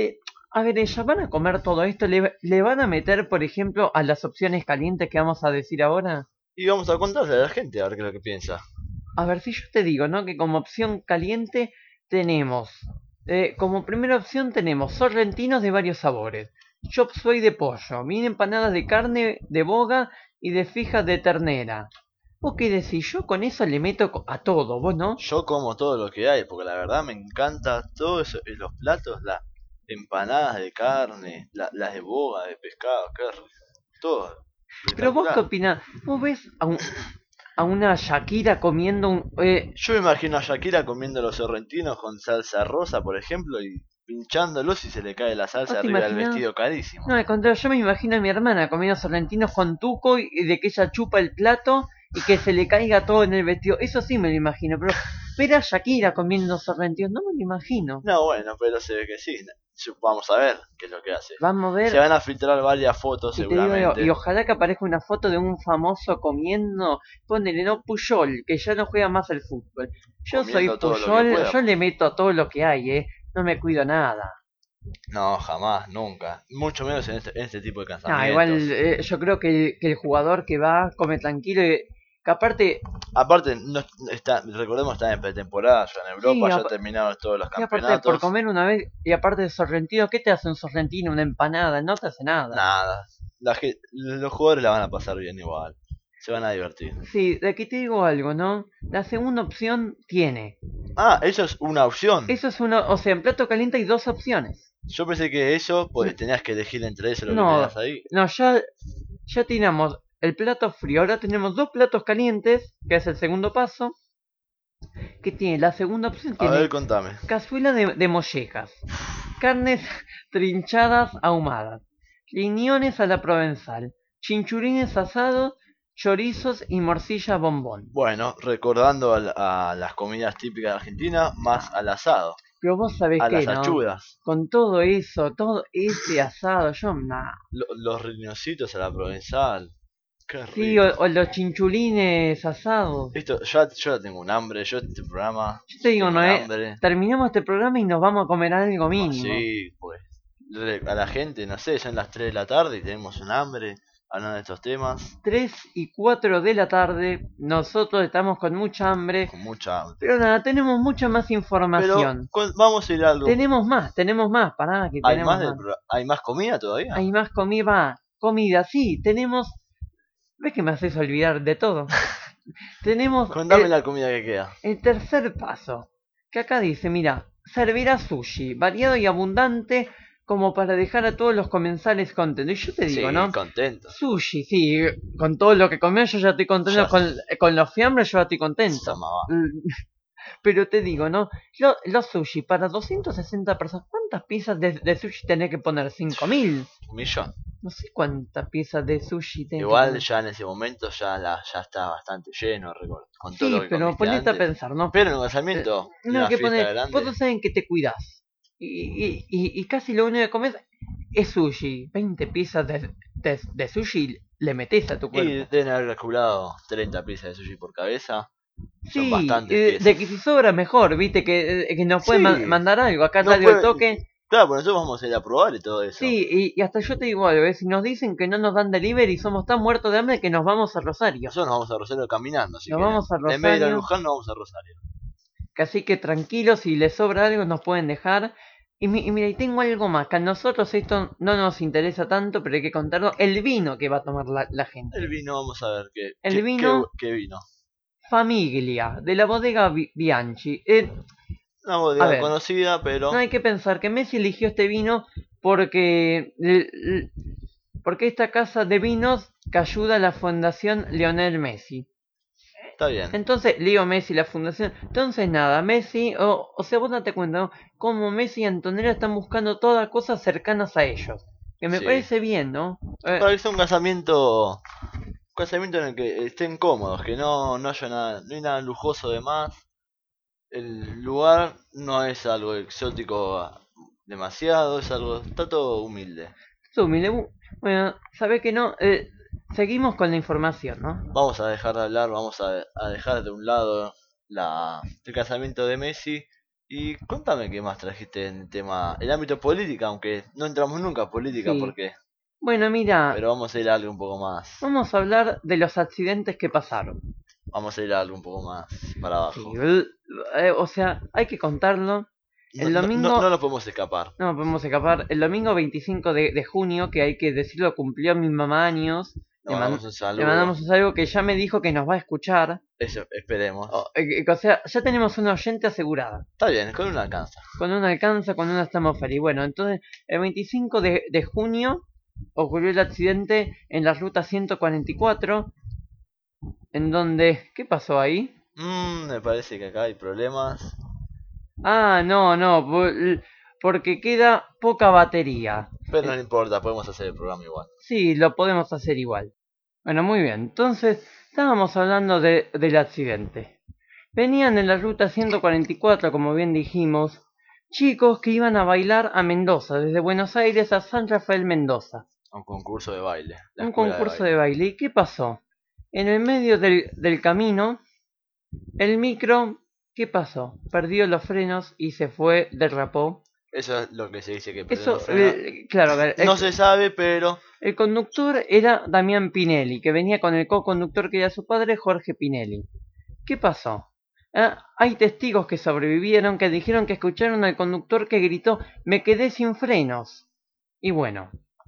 A ver, ellas van a comer todo esto, le van a meter, por ejemplo, a las opciones calientes que vamos a decir ahora. Y vamos a contarle a la gente a ver qué es lo que piensa. A ver, si yo te digo, ¿no? Que como opción caliente tenemos, como primera opción tenemos sorrentinos de varios sabores, chop suey de pollo, mini empanadas de carne de boga y de fijas de ternera. ¿Vos qué decís? Yo con eso le meto a todo, ¿vos no? Yo como todo lo que hay, porque la verdad me encanta todo eso. Los platos, las empanadas de carne, las de boga, de pescado, qué rico. Todo. Pero vos qué Espectacular. opinás, vos ves a una Shakira comiendo un... Yo me imagino a Shakira comiendo los sorrentinos con salsa rosa, por ejemplo, y pinchándolos y se le cae la salsa ¿Vos te arriba del imaginás? vestido carísimo. No, al contrario, yo me imagino a mi hermana comiendo sorrentinos con tuco y de que ella chupa el plato y que se le caiga todo en el vestido. Eso sí me lo imagino, pero ver a Shakira comiendo sorrentinos, no me lo imagino. No, bueno, pero se ve que sí. Vamos a ver qué es lo que hace. Vamos a Se ver, van a filtrar varias fotos y te digo, seguramente. y ojalá que aparezca una foto de un famoso comiendo, ponele, no, Puyol, que ya no juega más al fútbol. Yo soy Comiendo todo lo que Puyol, pueda. yo le meto a todo lo que hay, no me cuido nada. No, jamás, nunca. Mucho menos en este tipo de No, casamientos. igual yo creo que el jugador que va come tranquilo y que aparte, Aparte, no está, recordemos, están en pretemporada ya en Europa, sí, ya terminaron todos los y aparte por campeonatos. comer una vez, y aparte de sorrentino, ¿qué te hace un sorrentino? Una empanada, no te hace nada. Nada. Los jugadores la van a pasar bien igual. Se van a divertir. Sí, de aquí te digo algo, ¿no? La segunda opción tiene. Ah, eso es una opción. Eso es uno, o sea, en plato caliente hay 2 opciones. Yo pensé que eso, pues tenías que elegir entre eso lo que No, tenías ahí. no, ya tenemos el plato frío, ahora tenemos 2 platos calientes, que es el segundo paso, que tiene, la segunda opción A ver, tiene contame. cazuela de mollejas, carnes trinchadas ahumadas, riñones a la provenzal, chinchulines asados, chorizos y morcilla bombón. Bueno, recordando a las comidas típicas de Argentina, más al asado, Pero vos sabés a que, las ¿no? achudas, Con todo eso, todo ese asado, yo nada. los riñoncitos a la provenzal. Qué Sí, rico. o los chinchulines asados. Esto, yo ya tengo un hambre, yo este programa Yo te digo, tengo no un es. hambre. Terminamos este programa y nos vamos a comer algo mínimo. Sí, pues. A la gente, no sé, son las 3 de la tarde y tenemos un hambre hablando de estos temas, 3 y 4 de la tarde, nosotros estamos con mucha hambre. con mucha hambre. Pero nada, tenemos mucha más Pero información. vamos a ir a algo. Tenemos más, pará, que ¿Hay tenemos más, ¿Hay más comida todavía? Hay más comida, sí, tenemos. ¿Ves que me haces olvidar de todo? Tenemos Contame la comida que queda. el tercer paso, que acá dice, mira, servirá sushi, variado y abundante como para dejar a todos los comensales contentos. Y yo te digo, Sí, ¿no? contento. Sushi, sí, con todo lo que comió yo ya estoy contento, Ya. con los fiambres yo ya estoy contento. Toma, va. Pero te digo, ¿no? Los sushi para 260 personas, ¿cuántas piezas de sushi tenés que poner? ¿5.000? Un millón. No sé cuántas piezas de sushi tenés que Igual poner. ya en ese momento ya está bastante lleno, recuerdo. Con todo lo Sí, que pero comiste ponete a antes. pensar, ¿no? Pero en un casamiento, No, una que fiesta poner, grande. vos no saben que te cuidás. Y casi lo único que comes es sushi. 20 piezas de sushi le metés a tu Y cuerpo. deben haber calculado 30 piezas de sushi por cabeza. Son Sí, bastantes de piezas. que si sobra mejor, viste, que nos puede Sí, mandar algo, acá no está el puede, toque. claro, pues nosotros vamos a ir a probar y todo eso. Sí, y hasta yo te digo algo, si nos dicen que no nos dan delivery, somos tan muertos de hambre que nos vamos a Rosario. Nosotros nos vamos a Rosario caminando, si Nos quieren. vamos a En vez de ir a Rosario, Luján, nos vamos a Rosario. que así que tranquilos, si les sobra algo nos pueden dejar. Y mira, y tengo algo más, que a nosotros esto no nos interesa tanto, pero hay que contarlo, el vino que va a tomar la El gente. vino, vamos a ver El vino qué vino. Famiglia, de la bodega Bianchi. Una A bodega ver, conocida, no pero hay que pensar que Messi eligió este vino porque, porque esta casa de vinos que ayuda a la Fundación Lionel Messi. está bien. Entonces, Leo Messi, la fundación. Entonces, nada, Messi, o sea, vos date cuenta, ¿no? Cómo Messi y Antonella están buscando todas cosas cercanas a ellos. Que me Sí. parece bien, ¿no? Para que sea un casamiento en el que estén cómodos, que no haya nada, no hay nada lujoso de más. El lugar no es algo exótico demasiado, es algo, está todo humilde. Humilde. Bueno, sabe que no. Seguimos con la información, ¿no? Vamos a dejar de hablar, vamos a dejar de un lado el casamiento de Messi. Y contame qué más trajiste en el tema, el ámbito política, aunque no entramos nunca a política Sí. porque, Bueno, mira, pero vamos a ir a algo un poco más, vamos a hablar de los accidentes que pasaron. vamos a ir a algo un poco más para Sí, abajo. o sea, hay que contarlo. No, El domingo, no nos podemos escapar. no podemos escapar, el domingo 25 de junio, que hay que decirlo, cumplió mi mamá años. Le mandamos un Le saludo. mandamos algo que ya me dijo que nos va a escuchar. Eso, esperemos. O sea, ya tenemos una oyente asegurada. Está bien, con una alcanza. Con una alcanza, con una estamos feliz. Bueno, entonces, el 25 de junio ocurrió el accidente en la ruta 144, en donde... ¿Qué pasó ahí? Me parece que acá hay problemas. Ah, no, porque queda poca batería. Pero no importa, podemos hacer el programa igual. Sí, lo podemos hacer igual. Bueno, muy bien. Entonces, estábamos hablando del accidente. Venían en la ruta 144, como bien dijimos, chicos que iban a bailar a Mendoza, desde Buenos Aires a San Rafael Mendoza. Un concurso de baile. La Un escuela concurso de de baile. baile. ¿Y qué pasó? En el medio del camino, el micro, ¿qué pasó? Perdió los frenos y se fue, derrapó. Eso es lo que se dice que perdió Eso, los frenos. claro, a ver, No se sabe, pero el conductor era Damián Pinelli, que venía con el co-conductor que era su padre, Jorge Pinelli. ¿Qué pasó? Hay testigos que sobrevivieron que dijeron que escucharon al conductor que gritó "me quedé sin frenos". Y bueno,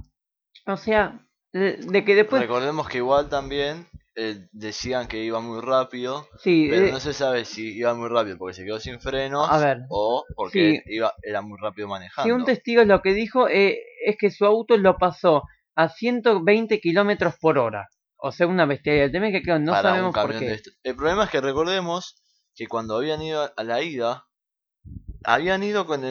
o sea, de que después... recordemos que igual también decían que iba muy rápido. Sí, Pero no se sabe si iba muy rápido porque se quedó sin frenos a ver, o porque sí, era muy rápido si un manejando. testigo lo que dijo es que su auto lo pasó a 120 kilómetros por hora. O sea, una bestialidad. El tema es que claro, no Para un sabemos por camión de qué. esto. El problema es que recordemos que cuando habían ido a la ida, habían ido con el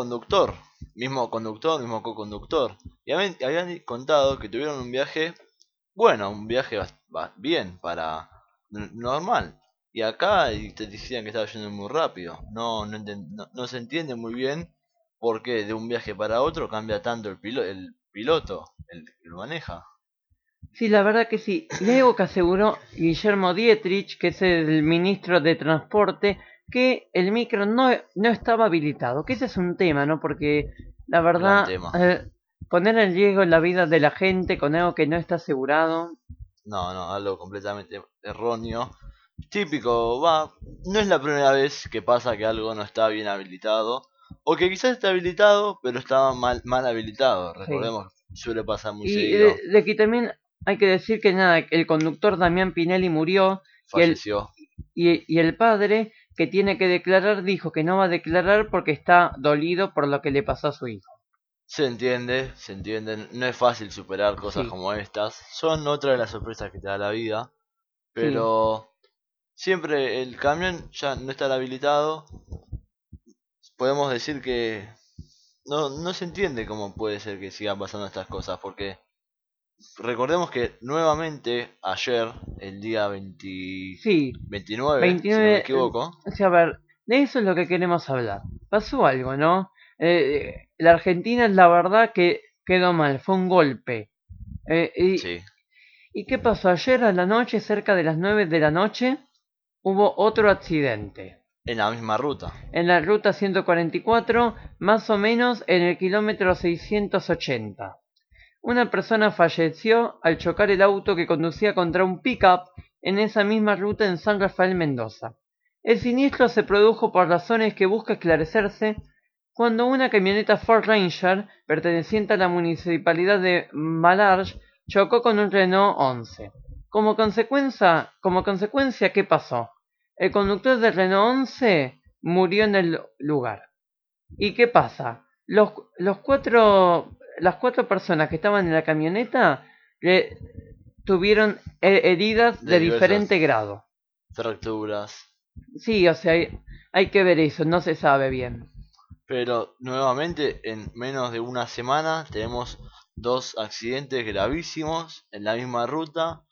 mismo co-conductor. Y habían contado que tuvieron un viaje bueno, un viaje bien para normal. Y acá te decían que estaba yendo muy rápido. No se entiende muy bien por qué de un viaje para otro cambia tanto el piloto, el que lo maneja. Sí, la verdad que sí. Luego que aseguró Guillermo Dietrich, que es el ministro de Transporte, que el micro no estaba habilitado. Que ese es un tema, ¿no? Porque la Gran verdad, tema. poner en riesgo la vida de la gente con algo que no está asegurado. No, algo completamente erróneo. Típico, no es la primera vez que pasa que algo no está bien habilitado. O que quizás está habilitado, pero estaba mal habilitado. Sí. Recordemos, suele pasar muy Y seguido. de que también hay que decir que nada, el conductor Damián Pinelli murió Falleció. y el padre que tiene que declarar dijo que no va a declarar porque está dolido por lo que le pasó a su hijo. Se entiende, no es fácil superar cosas Sí, como estas, son otra de las sorpresas que te da la vida, sí. pero siempre el camión ya no está habilitado, podemos decir que no se entiende cómo puede ser que sigan pasando estas cosas, porque recordemos que nuevamente ayer, el día Sí, 29, si no me 29, equivoco, o sea, a ver, de eso es lo que queremos hablar. Pasó algo, ¿no? La Argentina, la verdad que quedó mal, fue un golpe. Eh, y, sí, ¿Y qué pasó? Ayer a la noche, cerca de las 9 de la noche, hubo otro accidente. En la misma ruta. En la ruta 144, más o menos en el kilómetro 680. Una persona falleció al chocar el auto que conducía contra un pick-up en esa misma ruta en San Rafael, Mendoza. El siniestro se produjo por razones que busca esclarecerse cuando una camioneta Ford Ranger perteneciente a la municipalidad de Malargüe chocó con un Renault 11. Como consecuencia, ¿qué pasó? El conductor del Renault 11 murió en el lugar. ¿Y qué pasa? Las cuatro personas que estaban en la camioneta tuvieron heridas de diferente grado. Fracturas. Sí, o sea, hay que ver eso, no se sabe bien. Pero nuevamente, en menos de una semana, tenemos 2 accidentes gravísimos en la misma ruta.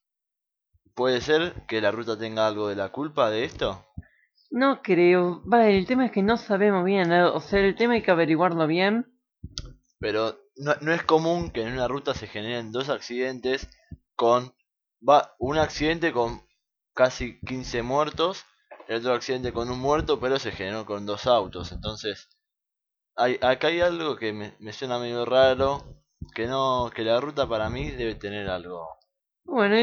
¿Puede ser que la ruta tenga algo de la culpa de esto? No creo. Vale, el tema es que no sabemos bien, o sea, el tema hay que averiguarlo bien. Pero no es común que en una ruta se generen 2 accidentes con... un accidente con casi 15 muertos, el otro accidente con un muerto, pero se generó con 2 autos. Entonces, acá hay algo que me suena medio raro, que la ruta para mí debe tener algo. Bueno,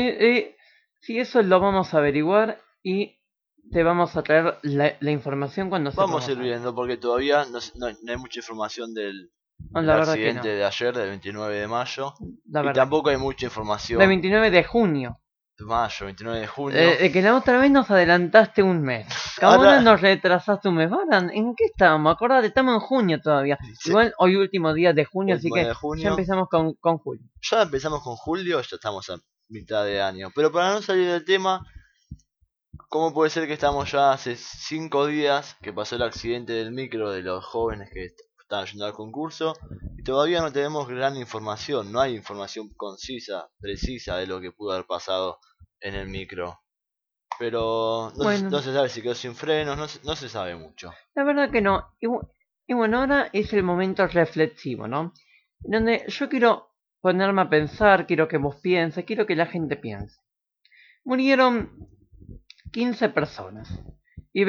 si eso lo vamos a averiguar y te vamos a traer la información cuando Vamos sepamos a ir algo. viendo porque todavía no hay mucha información No, del la verdad que no. accidente de ayer, del 29 de mayo. La Y verdad que tampoco no. hay mucha Del información 29 de junio. de mayo, 29 de junio. Que la otra vez nos adelantaste un mes. Que ahora Ahora, nos retrasaste un mes. Ahora, ¿en qué estamos? Acordate, estamos en junio todavía. sí, Igual hoy último día de junio, así último día que de ya junio. empezamos con julio. Ya empezamos con julio, ya estamos a mitad de año. Pero para no salir del tema, ¿cómo puede ser que estamos ya hace 5 días que pasó el accidente del micro de los jóvenes que estaban yendo al concurso y todavía no tenemos gran información? No hay información concisa, precisa de lo que pudo haber pasado en el micro. Pero Bueno, no se sabe si quedó sin frenos, no se sabe mucho. la verdad que no. Y bueno, ahora es el momento reflexivo, ¿no? Donde yo quiero ponerme a pensar, quiero que vos pienses, quiero que la gente piense. Murieron 15 personas y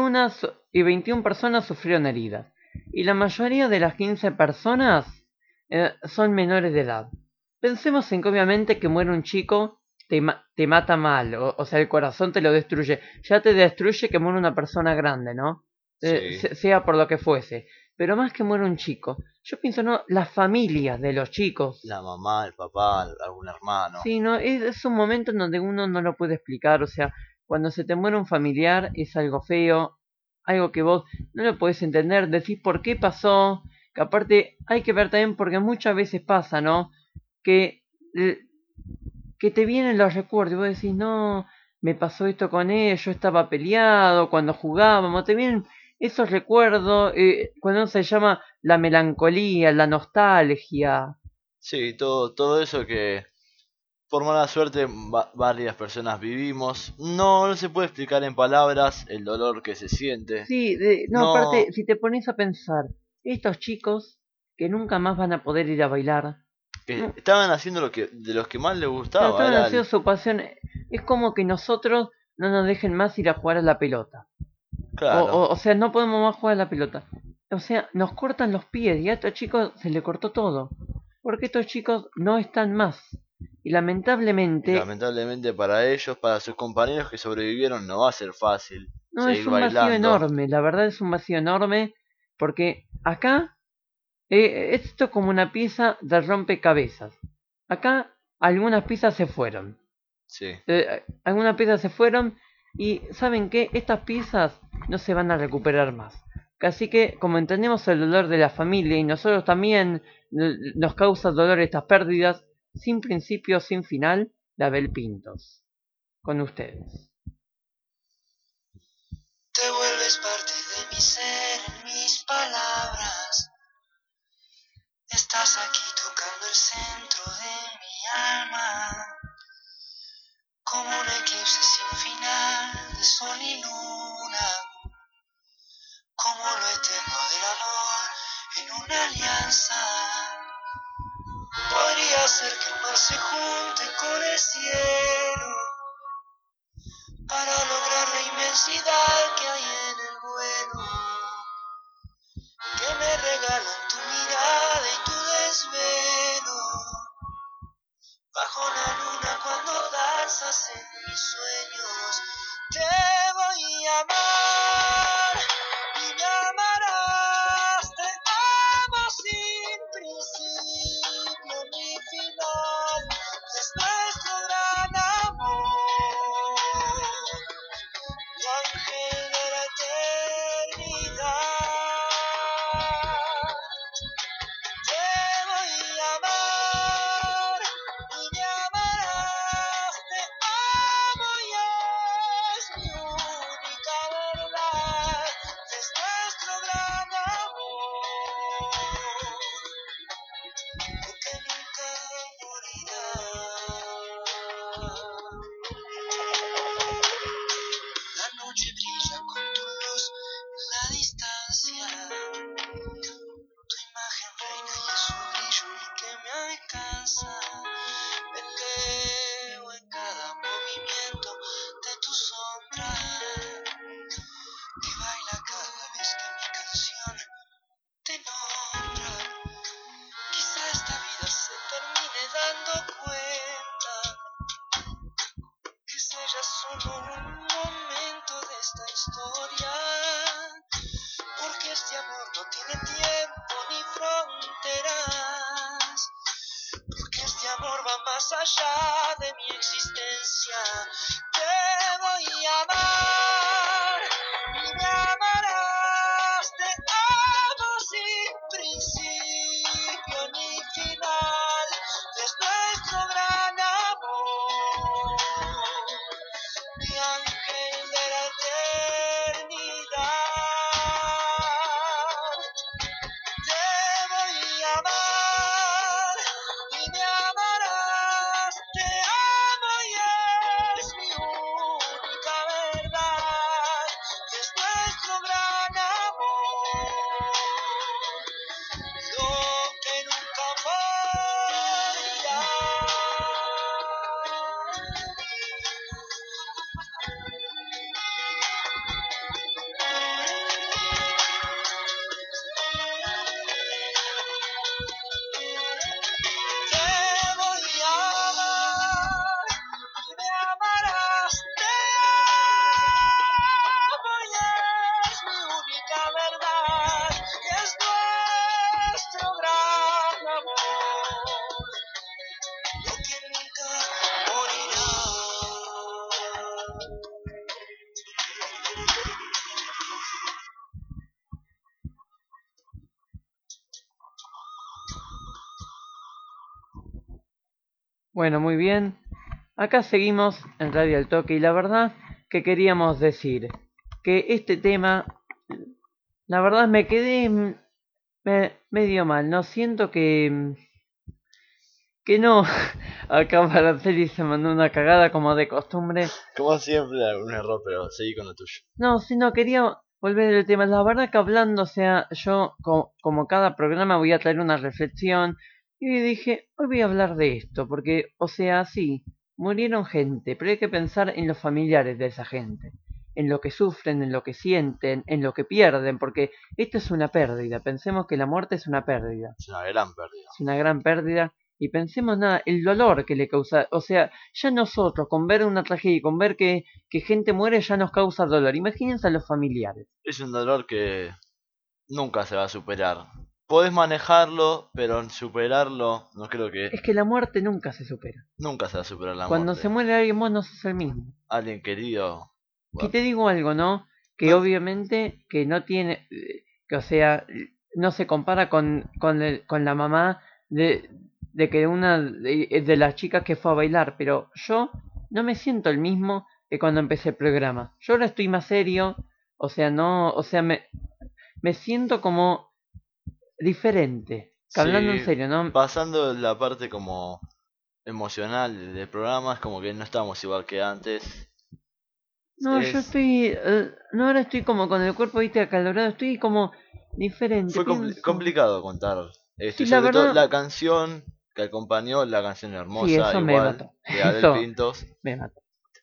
21 personas sufrieron heridas. Y la mayoría de las 15 personas son menores de edad. Pensemos en que obviamente que muere un chico te mata mal, o sea, el corazón te lo destruye. Ya te destruye que muere una persona grande, ¿no? Sí, Sea por lo que fuese. Pero más que muere un chico, yo pienso, ¿no? Las familias de los chicos. la mamá, el papá, algún hermano. Sí, no, es un momento en donde uno no lo puede explicar, o sea, cuando se te muere un familiar es algo feo, algo que vos no lo podés entender, decís por qué pasó, que aparte hay que ver también porque muchas veces pasa, ¿no? Que, eh, que te vienen los recuerdos y vos decís, no, me pasó esto con él, yo estaba peleado cuando jugábamos, te vienen esos recuerdos, cuando se llama la melancolía, la nostalgia. Sí, todo eso que por mala suerte varias personas vivimos. No se puede explicar en palabras el dolor que se siente. Sí, no, No, aparte, si te pones a pensar, estos chicos que nunca más van a poder ir a bailar, que no, estaban haciendo lo que de los que más les pero gustaba, estaban era haciendo su pasión, es como que nosotros no nos dejen más ir a jugar a la pelota. claro. O sea, no podemos más jugar a la pelota. O sea, nos cortan los pies y a estos chicos se le cortó todo. Porque estos chicos no están más. Y Y lamentablemente, lamentablemente para ellos, para sus compañeros que sobrevivieron, no va a ser fácil no, es seguir un vacío bailando. enorme. La verdad es un vacío enorme. Porque acá esto es como una pieza de rompecabezas. Acá algunas piezas se fueron. Sí, Algunas piezas se fueron y ¿saben qué? Estas piezas no se van a recuperar más. Así que como entendemos el dolor de la familia y nosotros también nos causa dolor estas pérdidas, sin principio, sin final, la Abel Pintos. Con ustedes. Te vuelves parte de mi ser, en mis palabras. Estás aquí tocando el centro de mi alma, como un eclipse sin final de sol y luna, como lo eterno del amor en una alianza. Podría ser que el mar se junte con el cielo para lograr inmensidad que hay en el vuelo, que me regalan tu mirada y tu desvelo. Bajo la luna cuando danzas en mis sueños, te voy a amar y me amarás. Te amo sin principio ni final, es nuestro gran amor, mi ángel de la eternidad. Te voy a amar y me amarás. Te amo y es mi única verdad. Es nuestro gran amor, que nunca morirá. La noche brilla con tu luz en la distancia. Tu imagen reina y es un brillo el que me alcanza. Me leo en cada movimiento de tu sombra, que baila cada vez que mi canción te nombra. Quizá esta vida se termine dando cuenta que sea solo un momento de esta historia. Porque este amor no tiene tiempo ni fronteras. Porque este amor va más allá de mi existencia. Te voy a amar y me amarás. Te amo sin principio ni final. Es nuestro gran amor, mi ángel de la eternidad. Te voy a amar y me amarás. Te amo y es mi única verdad. Es nuestro gran amor, lo que nunca morirá. Te voy a amar y me amarás. Te amo y es mi única verdad. Y es nuestro gran amor, lo que nunca morirá. Bueno, muy bien. Acá seguimos en Radio El Toque y la verdad que queríamos decir que este tema, la verdad me quedé medio mal. No siento que no. Acá Araceli se mandó una cagada como de costumbre. Como siempre, algún error, pero seguí con lo tuyo. No, si no quería volver al tema. La verdad que hablando, o sea, yo como cada programa voy a traer una reflexión. Y dije, hoy voy a hablar de esto, porque, o sea, sí, murieron gente, pero hay que pensar en los familiares de esa gente, en lo que sufren, en lo que sienten, en lo que pierden, porque esto es una pérdida. Pensemos que la muerte es una pérdida, Es una gran pérdida. es una gran pérdida. Y pensemos nada, el dolor que le causa, o sea, ya nosotros con ver una tragedia, con ver que gente muere ya nos causa dolor. Imagínense a los familiares. Es un dolor que nunca se va a superar. Podés manejarlo, pero superarlo no creo que... Es que la muerte nunca se supera. Nunca se va a superar la Cuando muerte. se muere alguien vos no sos el mismo. Alguien querido... Que te digo algo, ¿no? Que No. obviamente que no tiene, que o sea, no se compara con la mamá de que una de las chicas que fue a bailar, pero yo no me siento el mismo que cuando empecé el programa. Yo ahora estoy más serio, o sea, no, o sea, me siento como diferente. Que hablando en Sí, serio, ¿no? pasando la parte como emocional del programa, es como que no estamos igual que antes. No, yo estoy, no, ahora estoy como con el cuerpo, viste, acalorado, estoy como diferente. Fue pienso. complicado contar esto, Sí, la sobre todo verdad. la canción que acompañó, la canción hermosa, Sí, eso me igual, mató. de Adel Eso Pintos. me mató.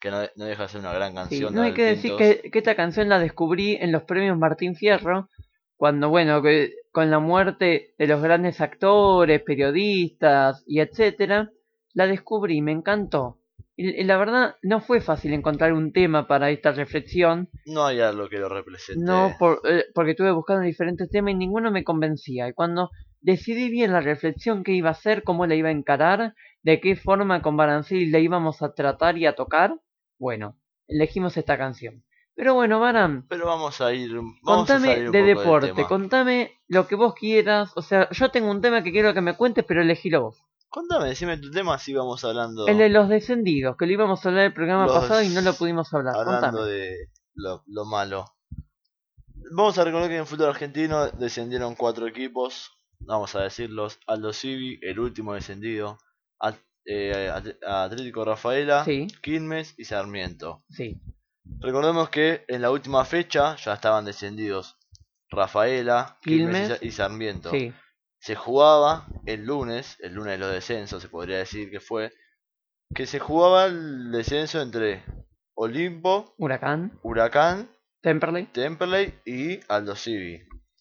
que no deja de ser una gran Sí, canción. no hay que decir que esta canción la descubrí en los premios Martín Fierro, cuando, bueno, que con la muerte de los grandes actores, periodistas y etcétera, la descubrí, me encantó. Y la verdad, no fue fácil encontrar un tema para esta reflexión, No hay algo que lo no represente. porque estuve buscando diferentes temas y ninguno me convencía. Y cuando decidí bien la reflexión que iba a hacer, cómo la iba a encarar, de qué forma con Barancil la íbamos a tratar y a tocar, bueno, elegimos esta canción. Pero bueno, Baran, Pero vamos a contame salir un de poco del deporte, tema. contame lo que vos quieras. O sea, yo tengo un tema que quiero que me cuentes, pero elegilo vos. Contame, decime tu tema, así vamos El hablando de los descendidos, que lo íbamos a hablar el programa pasado y no lo los pudimos hablar. hablando Contame. de lo malo. Vamos a recordar que en el fútbol argentino descendieron 4 equipos, vamos a decirlos: Aldo Civi, el último descendido, Atlético Rafaela, Sí, Quilmes y Sarmiento. sí. Recordemos que en la última fecha ya estaban descendidos Rafaela, Quilmes Quilmes, y Sarmiento. sí. Se jugaba el lunes de los descensos, se podría decir que se jugaba el descenso entre Olimpo, Huracán, Huracán, Temperley. Temperley y Aldo Civi.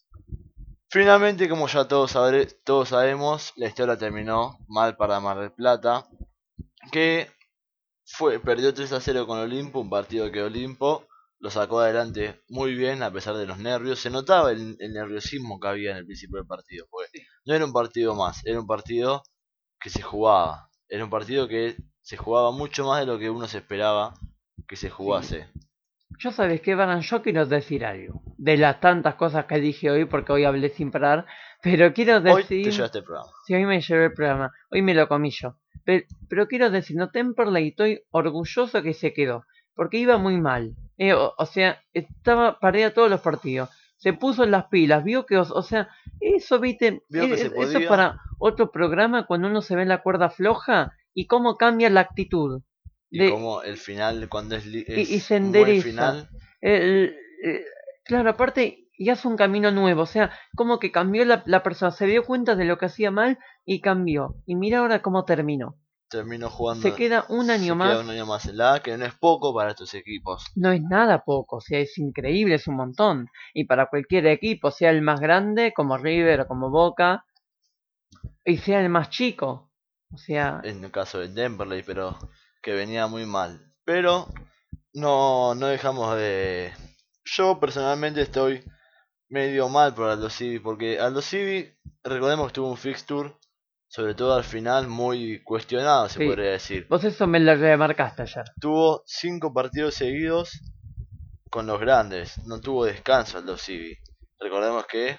Finalmente, como ya todos sabemos, la historia terminó mal para Mar del Plata, que perdió 3-0 con Olimpo, un partido que Olimpo lo sacó adelante muy bien a pesar de los nervios. Se notaba el nerviosismo que había en el principio del partido, porque no era un partido más, era un partido que se jugaba. Era un partido que se jugaba mucho más de lo que uno se esperaba que se Sí. jugase. Yo sabes qué, Baran, yo quiero decir algo. De las tantas cosas que dije hoy, porque hoy hablé sin parar, pero quiero Hoy te decir... llevaste el programa. Sí, hoy me llevé el programa, hoy me lo comí yo. Pero quiero decir, no, Temperley, estoy orgulloso que se quedó, porque iba muy mal. O sea, perdía todos los partidos. Se puso en las pilas, vio que, o sea, eso, viste, Vio que se eso es podía. para otro programa cuando uno se ve en la cuerda floja y cómo cambia la actitud. Y como el final, cuando Y es se un buen endereza. final, El- eh, claro, aparte, y hace un camino nuevo, o sea, como que cambió la persona, se dio cuenta de lo que hacía mal y cambió. Y mira ahora cómo terminó. terminó Se jugando. queda un año Se queda más, un año más en la A, que no es poco para estos equipos. no es nada poco, o sea, es increíble, es un montón. Y para cualquier equipo, sea el más grande, como River o como Boca, y sea el más chico, o sea, En el caso de Temperley, pero que venía muy mal. Pero no dejamos de. Yo personalmente estoy medio mal por Aldo Civi, porque Aldo Civi, recordemos que tuvo un fixture, sobre todo al final, muy cuestionado, se sí. podría decir. Vos eso me lo remarcaste ayer. Tuvo 5 partidos seguidos con los grandes, no tuvo descanso Aldo Civi. Recordemos que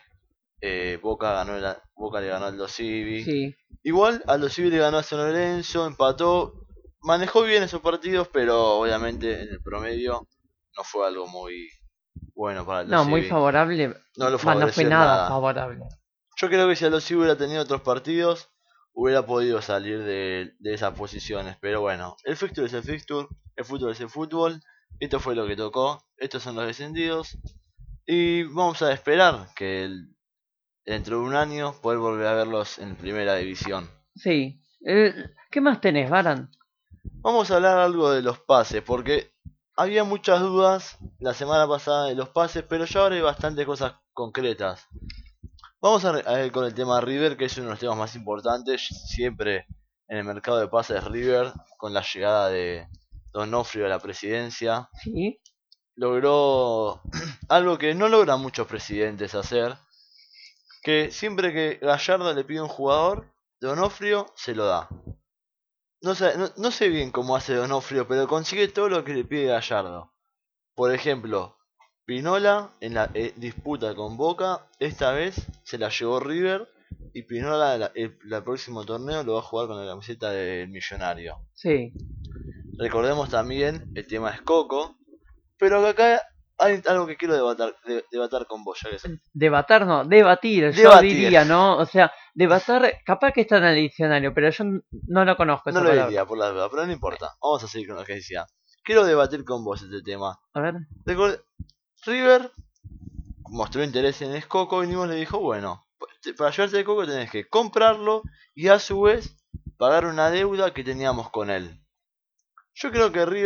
Boca le ganó al Aldo Civi. Sí. Igual Aldo Civi le ganó a San Lorenzo, empató, manejó bien esos partidos, pero obviamente en el promedio no fue algo muy bueno para Aldo No, muy Civi. favorable. No lo No favoreció fue en nada nada. favorable. Yo creo que si Aldo Civi hubiera tenido otros partidos, hubiera podido salir de esas posiciones. Pero bueno, el fixture es el fixture, el fútbol es el fútbol. Esto fue lo que tocó, estos son los descendidos. Y vamos a esperar que dentro de un año poder volver a verlos en primera división. Sí. ¿Qué más tenés, Baran? Vamos a hablar algo de los pases, porque había muchas dudas la semana pasada de los pases, pero ya ahora hay bastantes cosas concretas. Vamos a ver con el tema River, que es uno de los temas más importantes. Siempre en el mercado de pases River, con la llegada de Donofrio a la presidencia, Sí. logró algo que no logran muchos presidentes hacer, que siempre que Gallardo le pide un jugador, Donofrio se lo da. No sé bien cómo hace Donofrio, pero consigue todo lo que le pide Gallardo. Por ejemplo, Pinola en la disputa con Boca, esta vez se la llevó River y Pinola el próximo torneo lo va a jugar con la camiseta del Millonario. Sí. Recordemos también el tema de Coco, pero acá hay algo que quiero debatar con vos, ya que Debatar no, debatir, yo Debatir. diría, ¿no? O sea, debatar, capaz que está en el diccionario, pero yo no lo conozco no esa lo palabra. diría por la duda, pero no importa. Vamos a seguir con lo que decía. Quiero debatir con vos este tema. A ver. River mostró interés en Coco y Nimo le dijo, bueno, para llevarte el Coco tenés que comprarlo y a su vez pagar una deuda que teníamos con él. Yo creo que River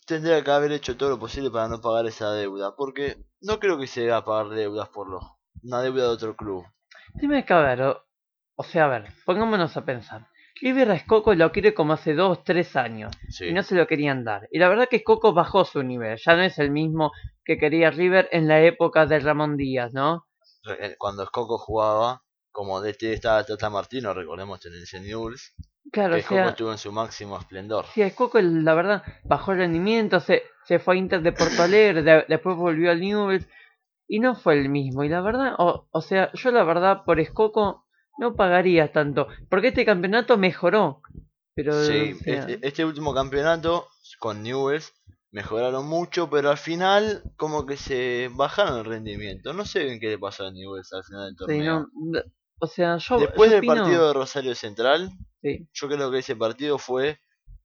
tendría que haber hecho todo lo posible para no pagar esa deuda, porque no creo que se deba pagar deudas por una deuda de otro club. Dime que a ver, o sea, a ver, pongámonos a pensar. River a Scocco lo quiere como hace 2, 3 años Sí, y no se lo querían dar. Y la verdad que Scocco bajó su nivel, ya no es el mismo que quería River en la época de Ramón Díaz, ¿no? cuando Coco jugaba, como DT estaba Tata Martino, recordemos en el Newell's, Claro, o que Coco sea, estuvo en su máximo esplendor. sí, a Scocco la verdad bajó el rendimiento, se fue a Inter de Porto Alegre, después volvió al Newell's y no fue el mismo. Y la verdad, o sea, yo la verdad por Scocco no pagaría tanto, porque este campeonato mejoró. Pero, o Sí, sea, este último campeonato con Newell's mejoraron mucho, pero al final como que se bajaron el rendimiento. No sé bien qué le pasó a Newell's al final del sí, torneo. no, o sea, Después yo del partido opino, de Rosario Central, sí, yo creo que ese partido fue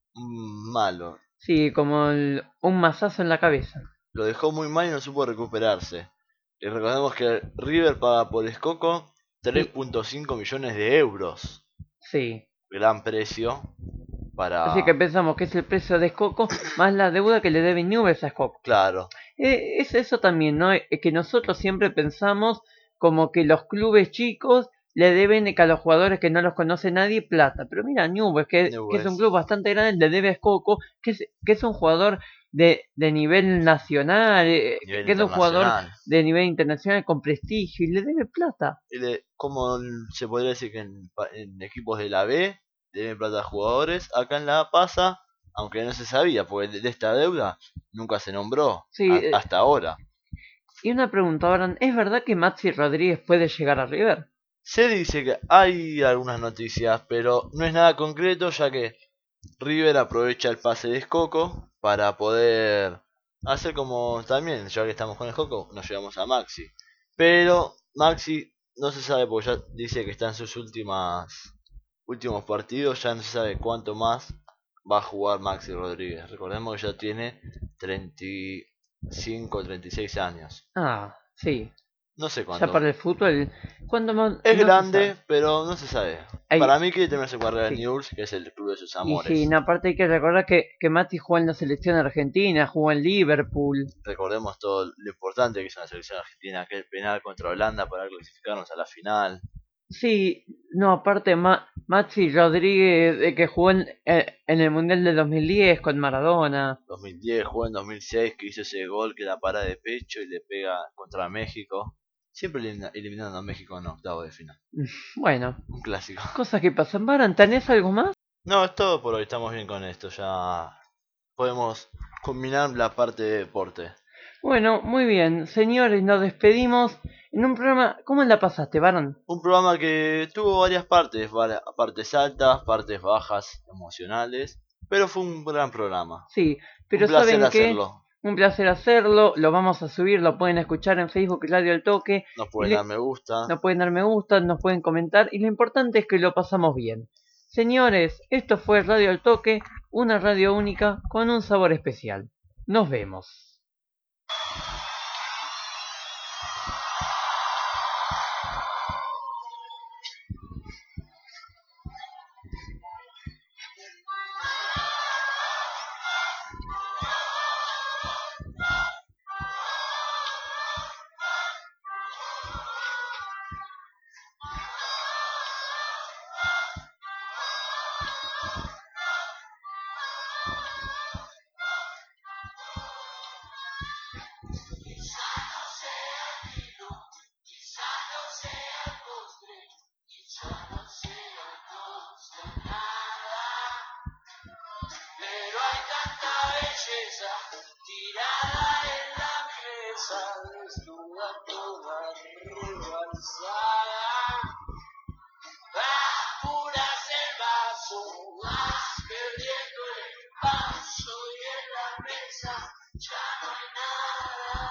malo. sí, como un mazazo en la cabeza. Lo dejó muy mal y no supo recuperarse. Y recordemos que River paga por Escoco Sí, 3.5 millones de euros. sí. Gran precio Así que para... pensamos que es el precio de Scocco más la deuda que le debe Newell's a Scocco. Claro, Es eso también, ¿no? Que nosotros siempre pensamos como que los clubes chicos le deben que a los jugadores que no los conoce nadie plata. Pero mira, Newell's, que es un Newell's, club bastante grande, le debe a Scocco, que es un jugador de nivel nacional, nivel que es un jugador internacional. de nivel internacional con prestigio y le debe plata. Como se podría decir que en equipos de la B deben plata a jugadores, acá en la A pasa, aunque no se sabía, porque de esta deuda nunca se nombró Sí, hasta ahora. y una pregunta, Abraham, ¿es verdad que Maxi Rodríguez puede llegar a River? Se dice que hay algunas noticias, pero no es nada concreto, ya que River aprovecha el pase de Escoco para poder hacer como también, ya que estamos con Escoco, nos llevamos a Maxi. Pero Maxi no se sabe porque ya dice que está en sus últimos partidos, ya no se sabe cuánto más va a jugar Maxi Rodríguez. Recordemos que ya tiene 35, 36 años. Ah, sí. No sé Ya cuándo. para el fútbol, ¿cuándo más? Es No se sabe. grande, pero no se sabe. Hay, Para mí quiere terminar su carrera en sí. Newell's, que es el club de sus Y sí, amores. no, aparte hay que recordar que Mati jugó en la selección argentina, jugó en Liverpool. Recordemos todo lo importante que es una selección argentina, aquel penal contra Holanda para clasificarnos a la final. Sí, no, aparte Maxi Rodríguez, que jugó en el Mundial de 2010 con Maradona. 2010, jugó en 2006, que hizo ese gol que la para de pecho y le pega contra México. Siempre eliminando a México en octavo de final. Bueno, Un clásico. cosas que pasan. Baran, ¿tenés algo más? No, es todo por hoy, estamos bien con esto, ya podemos combinar la parte de deporte. Bueno, muy bien. Señores, nos despedimos en un programa. ¿Cómo la pasaste, Baran? Un programa que tuvo varias partes altas, partes bajas, emocionales, pero fue un gran programa. Sí, Un pero placer ¿saben qué? hacerlo. Un placer hacerlo, lo vamos a subir, lo pueden escuchar en Facebook Radio El Toque, Nos y pueden dar me gusta. nos pueden dar me gusta, nos pueden comentar, y lo importante es que lo pasamos bien. Señores, esto fue Radio El Toque, una radio única con un sabor especial. Nos vemos. Pero hay tanta belleza tirada en la mesa, desnuda toda rebalsada. Apuras el vaso, vas perdiendo el paso y en la mesa ya no hay nada.